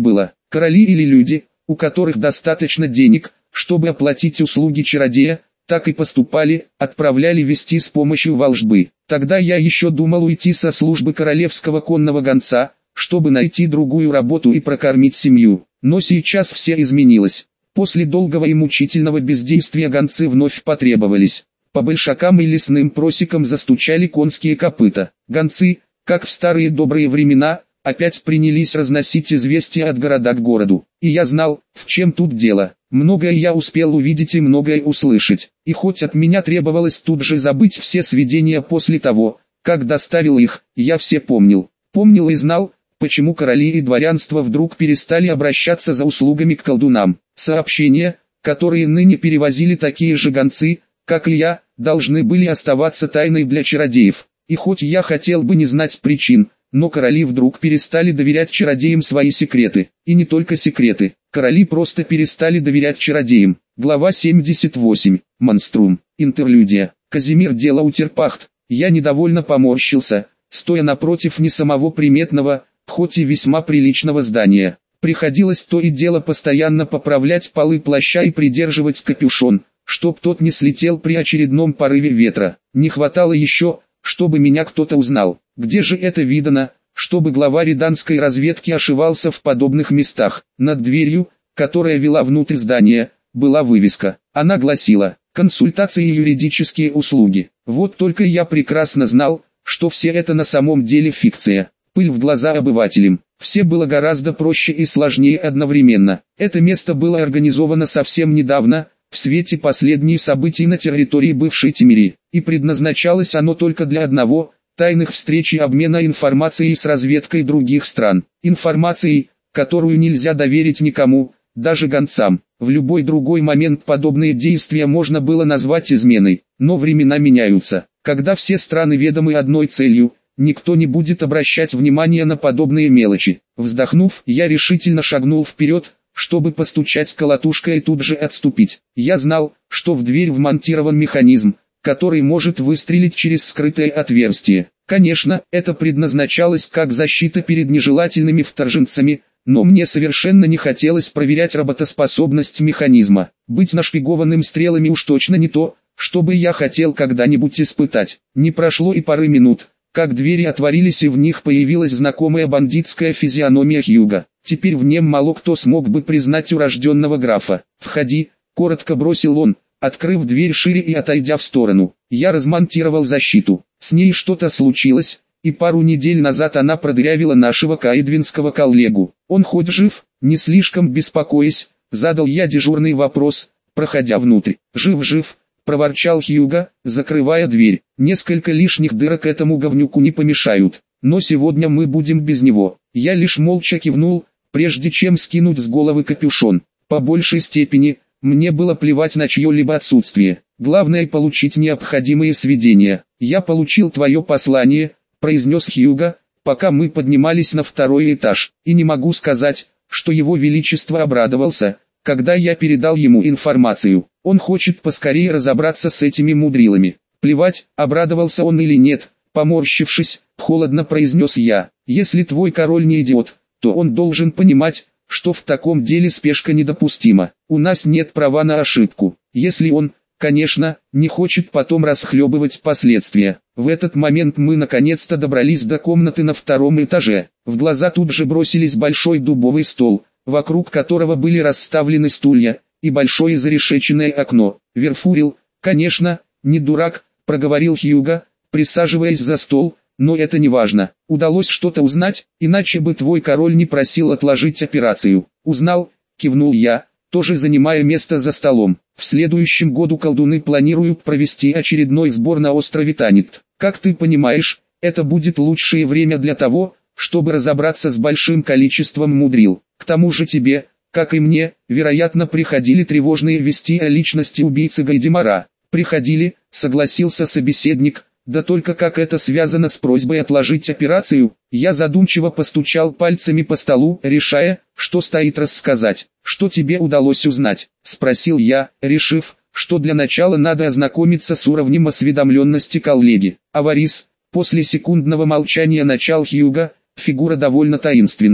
Короли или люди, у которых достаточно денег, чтобы оплатить услуги чародея, так и поступали, отправляли вести с помощью волшбы. Тогда я еще думал уйти со службы королевского конного гонца, чтобы найти другую работу и прокормить семью. Но сейчас все изменилось. После долгого и мучительного бездействия гонцы вновь потребовались. По большакам и лесным просекам застучали конские копыта. Гонцы, как в старые добрые времена, опять принялись разносить известия от города к городу. И я знал, в чем тут дело. Многое я успел увидеть и многое услышать. И хоть от меня требовалось тут же забыть все сведения после того, как доставил их, я все помнил. Помнил и знал, почему короли и дворянство вдруг перестали обращаться за услугами к колдунам. Сообщения, которые ныне перевозили такие же гонцы, как и я, должны были оставаться тайной для чародеев. И хоть я хотел бы не знать причин, но короли вдруг перестали доверять чародеям свои секреты. И не только секреты, короли просто перестали доверять чародеям. Глава 78. Монструм. Интерлюдия. Казимир Делаутерпахт. Я недовольно поморщился, стоя напротив не самого приметного, хоть и весьма приличного здания. Приходилось то и дело постоянно поправлять полы плаща и придерживать капюшон, чтоб тот не слетел при очередном порыве ветра. Не хватало еще, чтобы меня кто-то узнал. Где же это видано, чтобы глава риданской разведки ошивался в подобных местах? Над дверью, которая вела внутрь здания, была вывеска. Она гласила: «Консультации и юридические услуги». Вот только я прекрасно знал, что все это на самом деле фикция. Пыль в глаза обывателям. Все было гораздо проще и сложнее одновременно. Это место было организовано совсем недавно, в свете последних событий на территории бывшей Темери, и предназначалось оно только для одного – тайных встреч и обмена информацией с разведкой других стран. Информацией, которую нельзя доверить никому, даже гонцам. В любой другой момент подобные действия можно было назвать изменой, но времена меняются. Когда все страны ведомы одной целью, никто не будет обращать внимания на подобные мелочи. Вздохнув, я решительно шагнул вперед, чтобы постучать колотушкой и тут же отступить. Я знал, что в дверь вмонтирован механизм, который может выстрелить через скрытое отверстие. Конечно, это предназначалось как защита перед нежелательными вторженцами, но мне совершенно не хотелось проверять работоспособность механизма. Быть нашпигованным стрелами уж точно не то, что бы я хотел когда-нибудь испытать. Не прошло и пары минут, как двери отворились и в них появилась знакомая бандитская физиономия Хьюга. Теперь в нем мало кто смог бы признать урожденного графа. «Входи», — коротко бросил он, открыв дверь шире и отойдя в сторону. Я размонтировал защиту. С ней что-то случилось, и пару недель назад она продырявила нашего каэдвинского коллегу. «Он хоть жив?» — не слишком беспокоясь, задал я дежурный вопрос, проходя внутрь. «Жив-жив», — проворчал Хьюга, закрывая дверь. «Несколько лишних дырок этому говнюку не помешают, но сегодня мы будем без него». Я лишь молча кивнул, прежде чем скинуть с головы капюшон. По большей степени, мне было плевать на чье-либо отсутствие. Главное получить необходимые сведения. «Я получил твое послание», — произнес Хьюга, пока мы поднимались на второй этаж. И не могу сказать, что его величество обрадовался, когда я передал ему информацию. Он хочет поскорее разобраться с этими мудрилами. Плевать, обрадовался он или нет, поморщившись, холодно произнес я. Если твой король не идиот, то он должен понимать, что в таком деле спешка недопустима. У нас нет права на ошибку. Если он, конечно, не хочет потом расхлебывать последствия. В этот момент мы наконец-то добрались до комнаты на втором этаже. В глаза тут же бросились большой дубовый стол, вокруг которого были расставлены стулья, и большое зарешеченное окно. «Верфурил, конечно, не дурак», — проговорил Хьюга, присаживаясь за стол, «но это не важно. Удалось что-то узнать, иначе бы твой король не просил отложить операцию». «Узнал», — кивнул я, тоже занимая место за столом. «В следующем году колдуны планируют провести очередной сбор на острове Танит. Как ты понимаешь, это будет лучшее время для того, чтобы разобраться с большим количеством мудрил. К тому же тебе, как и мне, вероятно приходили тревожные вести о личности убийцы Гайдемара». «Приходили», — согласился собеседник, «да только как это связано с просьбой отложить операцию?» Я задумчиво постучал пальцами по столу, решая, что стоит рассказать. «Что тебе удалось узнать?» — спросил я, решив, что для начала надо ознакомиться с уровнем осведомленности коллеги. «Аварис», — после секундного молчания начал Хьюга, фигура довольно таинственная.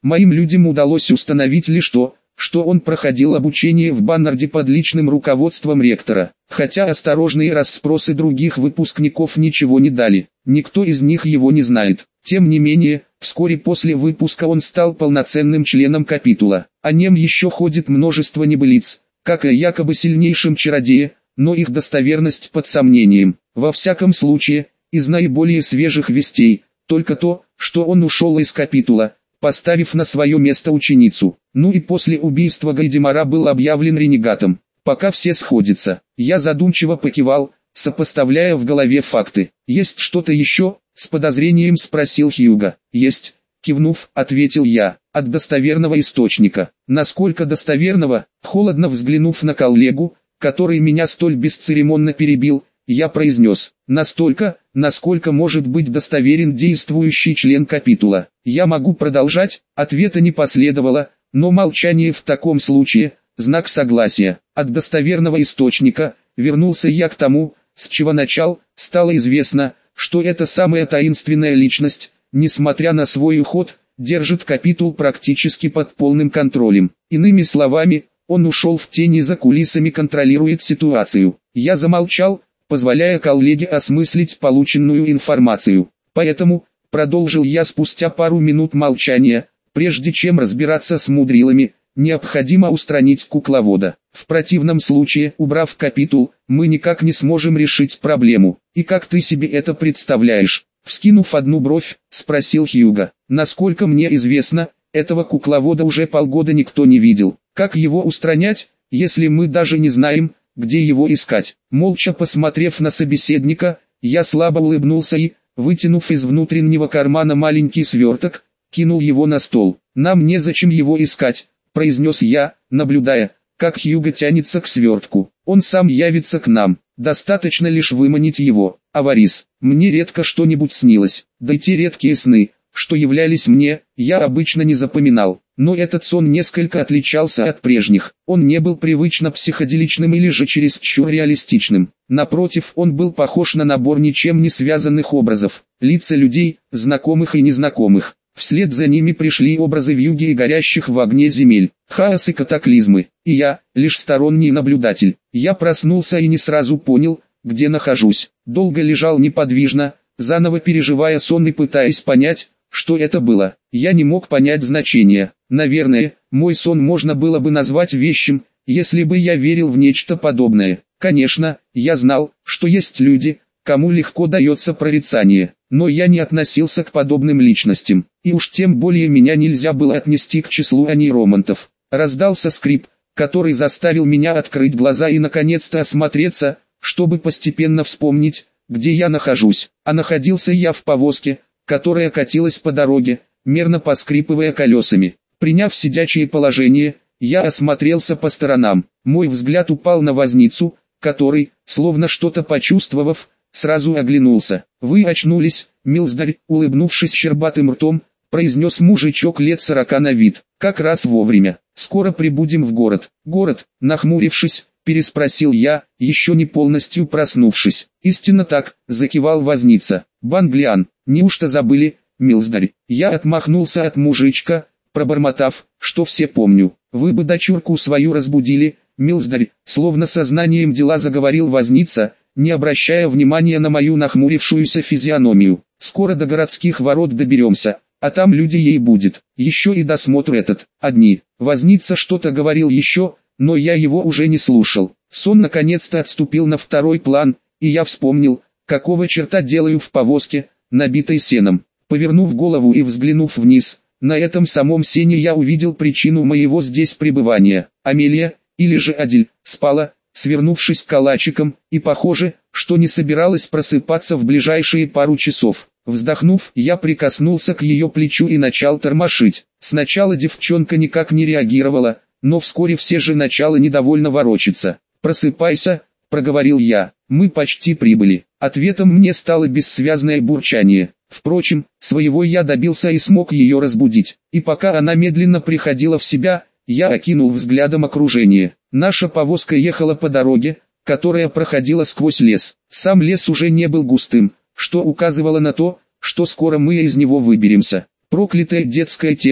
Моим людям удалось установить лишь то, что он проходил обучение в Баннарде под личным руководством ректора, хотя осторожные расспросы других выпускников ничего не дали, никто из них его не знает. Тем не менее, вскоре после выпуска он стал полноценным членом капитула. О нем еще ходит множество небылиц, как и о якобы сильнейшем чародее, но их достоверность под сомнением. Во всяком случае, из наиболее свежих вестей, только то, что он ушел из капитула, поставив на свое место ученицу. Ну и после убийства Гайдемара был объявлен ренегатом. Пока все сходятся. Я задумчиво покивал, сопоставляя в голове факты. «Есть что-то еще?» — с подозрением спросил Хьюго. «Есть», — кивнув, ответил я. «От достоверного источника». «Насколько достоверного?» Холодно взглянув на коллегу, который меня столь бесцеремонно перебил, я произнес: «Настолько, насколько может быть достоверен действующий член капитула». «Я могу продолжать?» Ответа не последовало, но молчание в таком случае – знак согласия. От достоверного источника вернулся я к тому, с чего начал. Стало известно, что эта самая таинственная личность, несмотря на свой уход, держит капитул практически под полным контролем. Иными словами, он ушел в тень и за кулисами контролирует ситуацию. Я замолчал, позволяя коллеге осмыслить полученную информацию. Поэтому, продолжил я спустя пару минут молчания, прежде чем разбираться с мудрилами, необходимо устранить кукловода. В противном случае, убрав капитул, мы никак не сможем решить проблему. И как ты себе это представляешь? Вскинув одну бровь, спросил Хьюго. Насколько мне известно, этого кукловода уже полгода никто не видел. Как его устранять, если мы даже не знаем, где его искать? Молча посмотрев на собеседника, я слабо улыбнулся и, вытянув из внутреннего кармана маленький сверток, кинул его на стол. «Нам незачем его искать», — произнес я, наблюдая, как Хьюго тянется к свертку. «Он сам явится к нам, достаточно лишь выманить его». «Аварис, мне редко что-нибудь снилось, да и те редкие сны, что являлись мне, я обычно не запоминал. Но этот сон несколько отличался от прежних. Он не был привычно психоделичным или же чересчур реалистичным. Напротив, он был похож на набор ничем не связанных образов, лица людей, знакомых и незнакомых. Вслед за ними пришли образы вьюги и горящих в огне земель, хаос и катаклизмы. И я, лишь сторонний наблюдатель. Я проснулся и не сразу понял, где нахожусь. Долго лежал неподвижно, заново переживая сон и пытаясь понять, что это было. Я не мог понять значения. Наверное, мой сон можно было бы назвать вещим, если бы я верил в нечто подобное. Конечно, я знал, что есть люди, кому легко дается прорицание, но я не относился к подобным личностям, и уж тем более меня нельзя было отнести к числу анейромантов. Раздался скрип, который заставил меня открыть глаза и наконец-то осмотреться, чтобы постепенно вспомнить, где я нахожусь. А находился я в повозке, которая катилась по дороге, мерно поскрипывая колесами. Приняв сидячее положение, я осмотрелся по сторонам. Мой взгляд упал на возницу, который, словно что-то почувствовав, сразу оглянулся. «Вы очнулись, милздарь», — улыбнувшись щербатым ртом, произнес мужичок лет 40 на вид. «Как раз вовремя. Скоро прибудем в город». «Город?» — нахмурившись, переспросил я, еще не полностью проснувшись. «Истинно так», — закивал возница. «Банглиан, неужто забыли, милздарь?» Я отмахнулся от мужичка, пробормотав, что все помню. «Вы бы дочурку свою разбудили, милздарь», словно сознанием дела заговорил возница, не обращая внимания на мою нахмурившуюся физиономию. «Скоро до городских ворот доберемся, а там люди ей будет. Еще и досмотр этот, одни». Возница что-то говорил еще, но я его уже не слушал. Сон наконец-то отступил на второй план, и я вспомнил, какого черта делаю в повозке, набитой сеном. Повернув голову и взглянув вниз, на этом самом сене я увидел причину моего здесь пребывания. Амелия, или же Адель, спала, свернувшись калачиком, и похоже, что не собиралась просыпаться в ближайшие пару часов. Вздохнув, я прикоснулся к ее плечу и начал тормошить. Сначала девчонка никак не реагировала, но вскоре все же начало недовольно ворочаться. «Просыпайся», — проговорил я, — «мы почти прибыли». Ответом мне стало бессвязное бурчание. Впрочем, своего я добился и смог ее разбудить. И пока она медленно приходила в себя, я окинул взглядом окружение. Наша повозка ехала по дороге, которая проходила сквозь лес. Сам лес уже не был густым, что указывало на то, что скоро мы из него выберемся. Проклятое детское тело,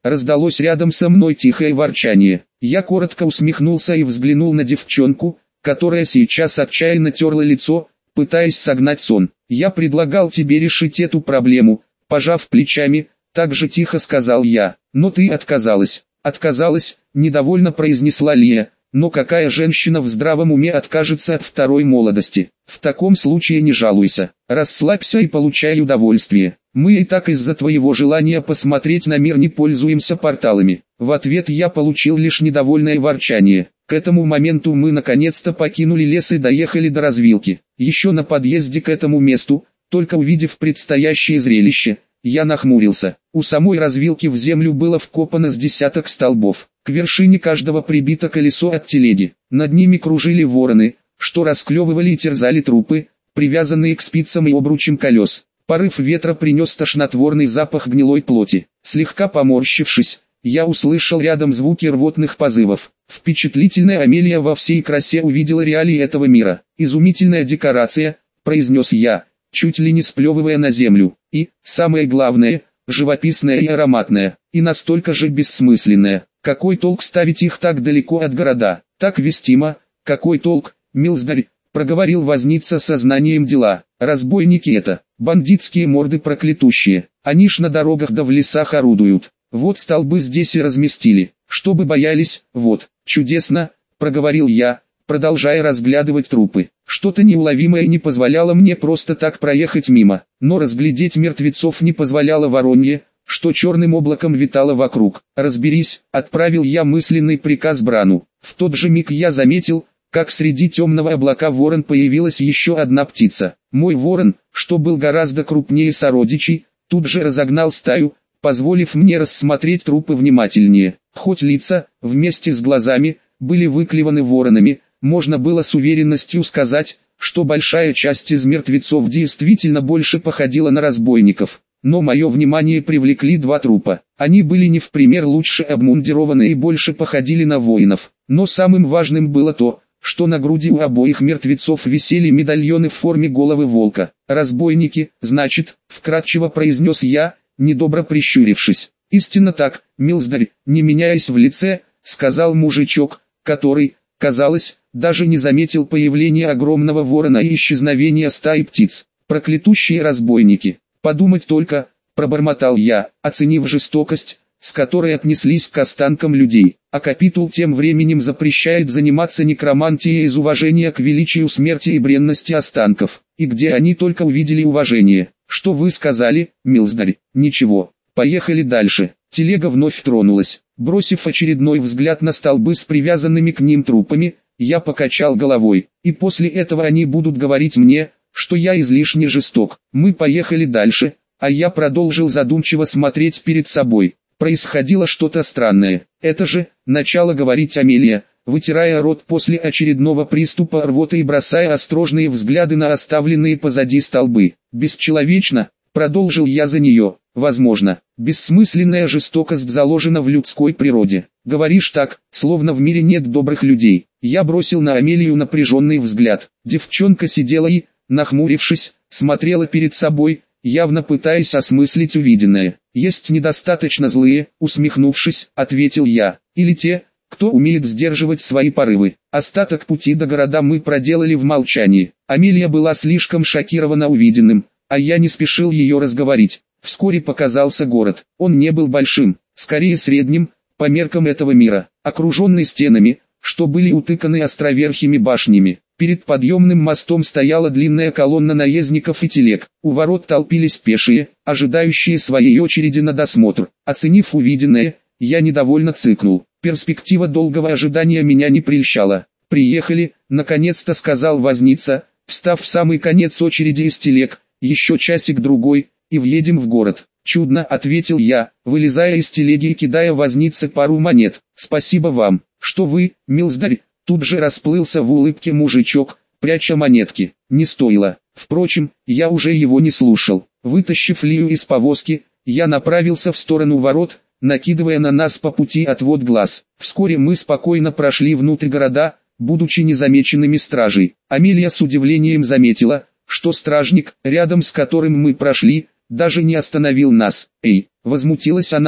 раздалось рядом со мной тихое ворчание. Я коротко усмехнулся и взглянул на девчонку, которая сейчас отчаянно терла лицо, пытаясь согнать сон. «Я предлагал тебе решить эту проблему», пожав плечами, так же тихо сказал я. «Но ты отказалась». «Отказалась», недовольно произнесла Лия. «Но какая женщина в здравом уме откажется от второй молодости? В таком случае не жалуйся, расслабься и получай удовольствие. Мы и так из-за твоего желания посмотреть на мир не пользуемся порталами». В ответ я получил лишь недовольное ворчание. К этому моменту мы наконец-то покинули лес и доехали до развилки. Еще на подъезде к этому месту, только увидев предстоящее зрелище, я нахмурился. У самой развилки в землю было вкопано с десяток столбов. К вершине каждого прибито колесо от телеги. Над ними кружили вороны, что расклевывали и терзали трупы, привязанные к спицам и обручам колес. Порыв ветра принес тошнотворный запах гнилой плоти. Слегка поморщившись, я услышал рядом звуки рвотных позывов. Впечатлительная Амелия во всей красе увидела реалии этого мира. «Изумительная декорация», — произнес я, чуть ли не сплевывая на землю. «И, самое главное, живописная и ароматная, и настолько же бессмысленная. Какой толк ставить их так далеко от города? Так вестимо, какой толк, милздарь?» — проговорил возница сознанием дела. «Разбойники это, бандитские морды проклятущие, они ж на дорогах да в лесах орудуют. Вот столбы здесь и разместили, чтобы боялись, вот». «Чудесно», — проговорил я, продолжая разглядывать трупы. Что-то неуловимое не позволяло мне просто так проехать мимо, но разглядеть мертвецов не позволяло воронье, что черным облаком витало вокруг. «Разберись», — отправил я мысленный приказ Брану. В тот же миг я заметил, как среди темного облака ворон появилась еще одна птица. Мой ворон, что был гораздо крупнее сородичей, тут же разогнал стаю, позволив мне рассмотреть трупы внимательнее. Хоть лица, вместе с глазами, были выклеваны воронами, можно было с уверенностью сказать, что большая часть из мертвецов действительно больше походила на разбойников. Но мое внимание привлекли два трупа. Они были не в пример лучше обмундированы и больше походили на воинов. Но самым важным было то, что на груди у обоих мертвецов висели медальоны в форме головы волка. «Разбойники, значит», — вкратчиво произнес я, недобро прищурившись. «Истинно так, милздарь», — не меняясь в лице, сказал мужичок, который, казалось, даже не заметил появления огромного ворона и исчезновения стаи птиц. «Проклятущие разбойники, подумать только», — пробормотал я, оценив жестокость, с которой отнеслись к останкам людей. А капитул тем временем запрещает заниматься некромантией из уважения к величию смерти и бренности останков. И где они только увидели уважение? «Что вы сказали, милздарь?» «Ничего. Поехали дальше». Телега вновь тронулась. Бросив очередной взгляд на столбы с привязанными к ним трупами, я покачал головой. И после этого они будут говорить мне, что я излишне жесток. Мы поехали дальше, а я продолжил задумчиво смотреть перед собой. Происходило что-то странное. «Это же», — начала говорить Амелия, вытирая рот после очередного приступа рвоты и бросая осторожные взгляды на оставленные позади столбы. «Бесчеловечно», — продолжил я за нее. «Возможно, бессмысленная жестокость заложена в людской природе. Говоришь так, словно в мире нет добрых людей». Я бросил на Амелию напряженный взгляд. Девчонка сидела и, нахмурившись, смотрела перед собой, явно пытаясь осмыслить увиденное. «Есть недостаточно злые», — усмехнувшись, ответил я. «Или те, кто умеет сдерживать свои порывы». Остаток пути до города мы проделали в молчании. Амелия была слишком шокирована увиденным, а я не спешил ее разговорить. Вскоре показался город. Он не был большим, скорее средним, по меркам этого мира, окруженный стенами, что были утыканы островерхими башнями. Перед подъемным мостом стояла длинная колонна наездников и телег. У ворот толпились пешие, ожидающие своей очереди на досмотр. Оценив увиденное, я недовольно цыкнул. Перспектива долгого ожидания меня не прельщала. «Приехали», — наконец-то сказал возница, встав в самый конец очереди из телег. «Еще часик-другой, и въедем в город». «Чудно», — ответил я, вылезая из телеги и кидая вознице пару монет. «Спасибо вам, что вы, милздарь». Тут же расплылся в улыбке мужичок, пряча монетки. Не стоило. Впрочем, я уже его не слушал. Вытащив Лию из повозки, я направился в сторону ворот, накидывая на нас по пути отвод глаз. Вскоре мы спокойно прошли внутрь города, будучи незамеченными стражей. Амелия с удивлением заметила, что стражник, рядом с которым мы прошли, даже не остановил нас. «Эй!» — возмутилась она,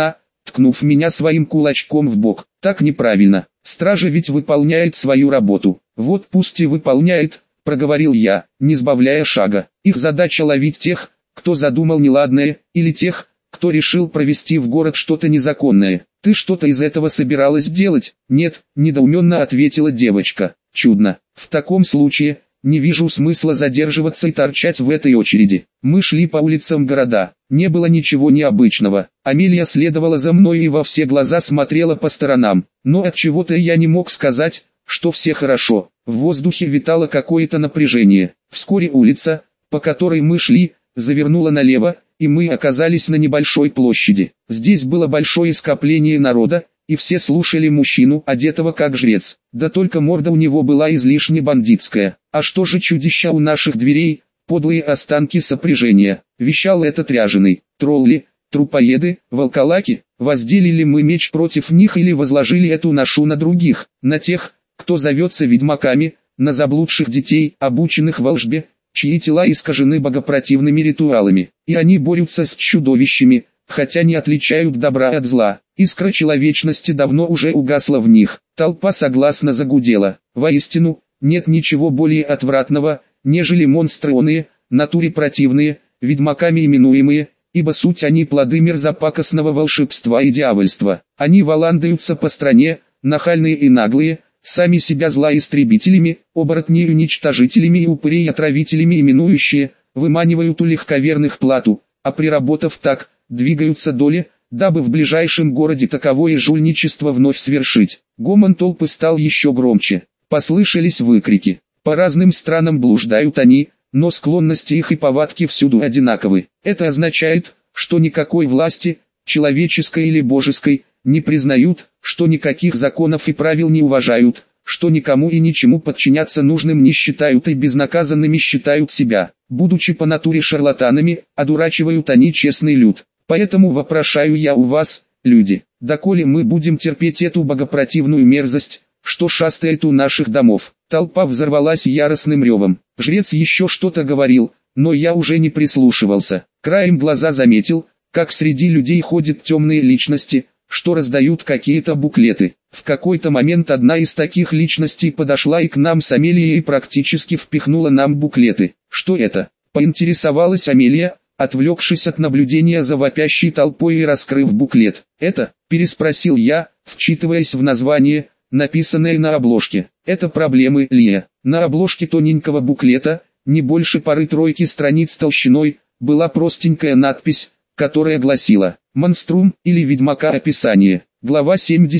ткнув меня своим кулачком в бок. Так неправильно, стража ведь выполняет свою работу. Вот пусть и выполняет, проговорил я, не сбавляя шага. Их задача ловить тех, кто задумал неладное, или тех, кто решил провести в город что-то незаконное. Ты что-то из этого собиралась делать? Нет, недоуменно ответила девочка. Чудно. В таком случае, не вижу смысла задерживаться и торчать в этой очереди. Мы шли по улицам города. Не было ничего необычного. Амелия следовала за мной и во все глаза смотрела по сторонам. Но от чего-то я не мог сказать, что все хорошо. В воздухе витало какое-то напряжение. Вскоре улица, по которой мы шли, завернула налево, и мы оказались на небольшой площади. Здесь было большое скопление народа, и все слушали мужчину, одетого как жрец. Да только морда у него была излишне бандитская. А что же чудища у наших дверей, подлые останки сопряжения, вещал этот ряженый. Тролли, трупоеды, волколаки, воздели ли мы меч против них или возложили эту ношу на других, на тех, кто зовется ведьмаками, на заблудших детей, обученных волшбе, чьи тела искажены богопротивными ритуалами, и они борются с чудовищами, хотя не отличают добра от зла. Искра человечности давно уже угасла в них. Толпа согласно загудела. Воистину, нет ничего более отвратного, нежели монстры оные, натуре противные, ведьмаками именуемые, ибо суть они плоды мерзопакостного волшебства и дьявольства. Они валандаются по стране, нахальные и наглые, сами себя злоистребителями, оборотней уничтожителями и упырей-отравителями именующие, выманивают у легковерных плату, а приработав так, двигаются доли, дабы в ближайшем городе таковое жульничество вновь свершить. Гомон толпы стал еще громче. Послышались выкрики. По разным странам блуждают они, но склонности их и повадки всюду одинаковы. Это означает, что никакой власти, человеческой или божеской, не признают, что никаких законов и правил не уважают, что никому и ничему подчиняться нужным не считают и безнаказанными считают себя. Будучи по натуре шарлатанами, одурачивают они честный люд. Поэтому вопрошаю я у вас, люди, доколе мы будем терпеть эту богопротивную мерзость, что шастает у наших домов? Толпа взорвалась яростным ревом. Жрец еще что-то говорил, но я уже не прислушивался. Краем глаза заметил, как среди людей ходят темные личности, что раздают какие-то буклеты. В какой-то момент одна из таких личностей подошла и к нам с Амелией и практически впихнула нам буклеты. Что это? Поинтересовалась Амелия, отвлекшись от наблюдения за вопящей толпой и раскрыв буклет. «Это?» – переспросил я, вчитываясь в название, написанное на обложке. «Это проблемы, Лия». На обложке тоненького буклета, не больше пары-тройки страниц толщиной, была простенькая надпись, которая гласила «Монструм» или «Ведьмака описание». Глава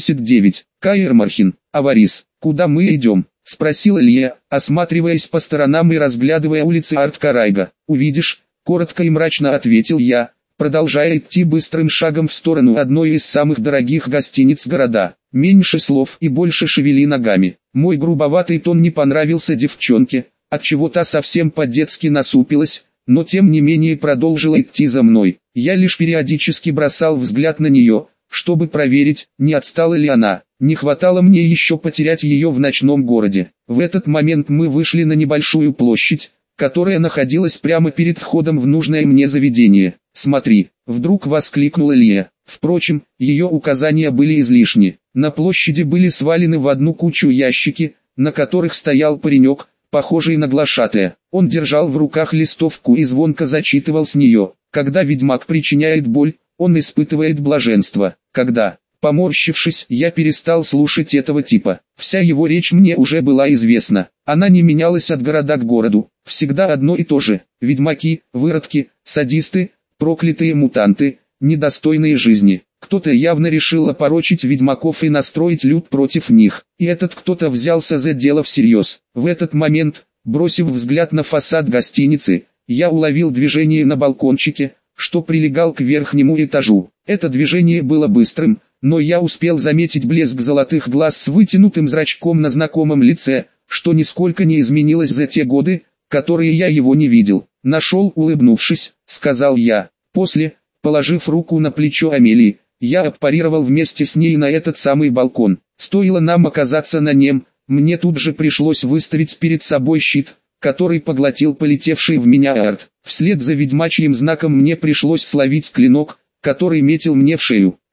79. Каир Мархин. Аварис. «Куда мы идем?» – спросила Лия, осматриваясь по сторонам и разглядывая улицы Арт-Карайга. «Увидишь», – коротко и мрачно ответил я, продолжая идти быстрым шагом в сторону одной из самых дорогих гостиниц города. Меньше слов и больше шевели ногами. Мой грубоватый тон не понравился девчонке, отчего та совсем по-детски насупилась, но тем не менее продолжила идти за мной. Я лишь периодически бросал взгляд на нее, чтобы проверить, не отстала ли она. Не хватало мне еще потерять ее в ночном городе. В этот момент мы вышли на небольшую площадь, которая находилась прямо перед входом в нужное мне заведение. «Смотри!» – вдруг воскликнула Лия. Впрочем, ее указания были излишни. На площади были свалены в одну кучу ящики, на которых стоял паренек, похожий на глашатая. Он держал в руках листовку и звонко зачитывал с нее. Когда ведьмак причиняет боль, он испытывает блаженство. Когда, поморщившись, я перестал слушать этого типа. Вся его речь мне уже была известна. Она не менялась от города к городу. Всегда одно и то же. Ведьмаки, выродки, садисты, проклятые мутанты, недостойные жизни. Кто-то явно решил опорочить ведьмаков и настроить люд против них. И этот кто-то взялся за дело всерьез. В этот момент, бросив взгляд на фасад гостиницы, я уловил движение на балкончике, что прилегал к верхнему этажу. Это движение было быстрым, но я успел заметить блеск золотых глаз с вытянутым зрачком на знакомом лице, что нисколько не изменилось за те годы, которые я его не видел. «Нашел», улыбнувшись, сказал я. После, положив руку на плечо Амелии, я аппарировал вместе с ней на этот самый балкон. Стоило нам оказаться на нем, мне тут же пришлось выставить перед собой щит, который поглотил полетевший в меня арт. Вслед за ведьмачьим знаком мне пришлось словить клинок, который метил мне в шею.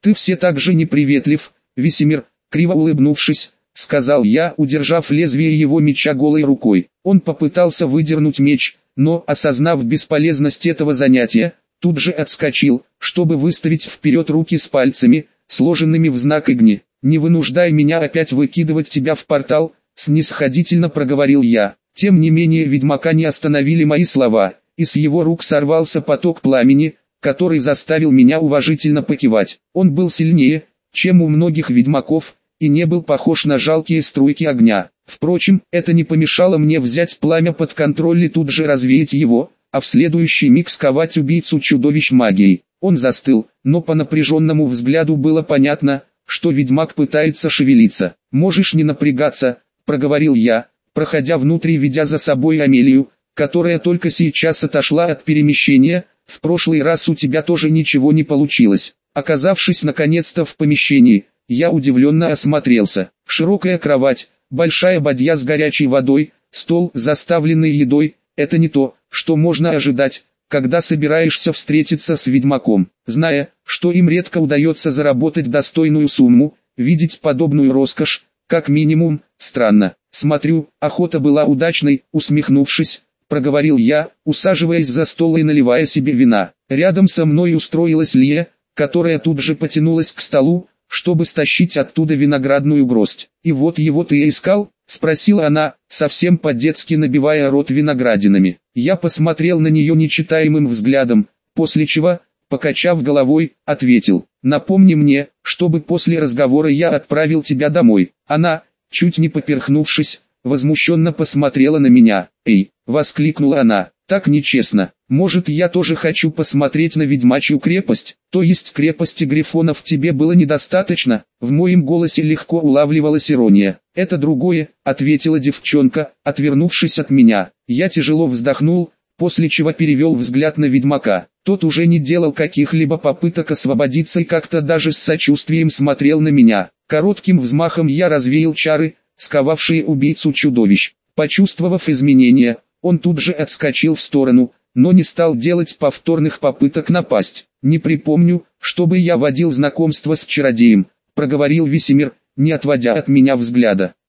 Ты все так же неприветлив, Весемир, криво улыбнувшись, сказал я, удержав лезвие его меча голой рукой. Он попытался выдернуть меч, но, осознав бесполезность этого занятия, тут же отскочил, чтобы выставить вперед руки с пальцами, сложенными в знак игни. «Не вынуждай меня опять выкидывать тебя в портал», — снисходительно проговорил я. Тем не менее ведьмака не остановили мои слова, и с его рук сорвался поток пламени, который заставил меня уважительно покивать. Он был сильнее, чем у многих ведьмаков, и не был похож на жалкие струйки огня. Впрочем, это не помешало мне взять пламя под контроль и тут же развеять его, а в следующий миг сковать убийцу чудовищ магией. Он застыл, но по напряженному взгляду было понятно, что ведьмак пытается шевелиться. «Можешь не напрягаться», — проговорил я, проходя внутрь и ведя за собой Амелию, которая только сейчас отошла от перемещения. «В прошлый раз у тебя тоже ничего не получилось». Оказавшись наконец-то в помещении, я удивленно осмотрелся. Широкая кровать, большая бадья с горячей водой, стол, заставленный едой — это не то, что можно ожидать, когда собираешься встретиться с ведьмаком. Зная, что им редко удается заработать достойную сумму, видеть подобную роскошь, как минимум, странно. «Смотрю, охота была удачной», — усмехнувшись, проговорил я, усаживаясь за стол и наливая себе вина. Рядом со мной устроилась Лия, которая тут же потянулась к столу, чтобы стащить оттуда виноградную гроздь. «И вот его ты искал?» — спросила она, совсем по-детски набивая рот виноградинами. Я посмотрел на нее нечитаемым взглядом, после чего, покачав головой, ответил: «Напомни мне, чтобы после разговора я отправил тебя домой». Она, чуть не поперхнувшись, возмущенно посмотрела на меня. «Эй!» — воскликнула она. «Так нечестно. Может, я тоже хочу посмотреть на ведьмачью крепость? То есть крепости грифонов тебе было недостаточно?» В моем голосе легко улавливалась ирония. «Это другое», — ответила девчонка, отвернувшись от меня. Я тяжело вздохнул, после чего перевел взгляд на ведьмака. Тот уже не делал каких-либо попыток освободиться и как-то даже с сочувствием смотрел на меня. Коротким взмахом я развеял чары, сковавшие убийцу чудовищ. Почувствовав изменения, он тут же отскочил в сторону, но не стал делать повторных попыток напасть. «Не припомню, чтобы я водил знакомство с чародеем», — проговорил Весемир, не отводя от меня взгляда.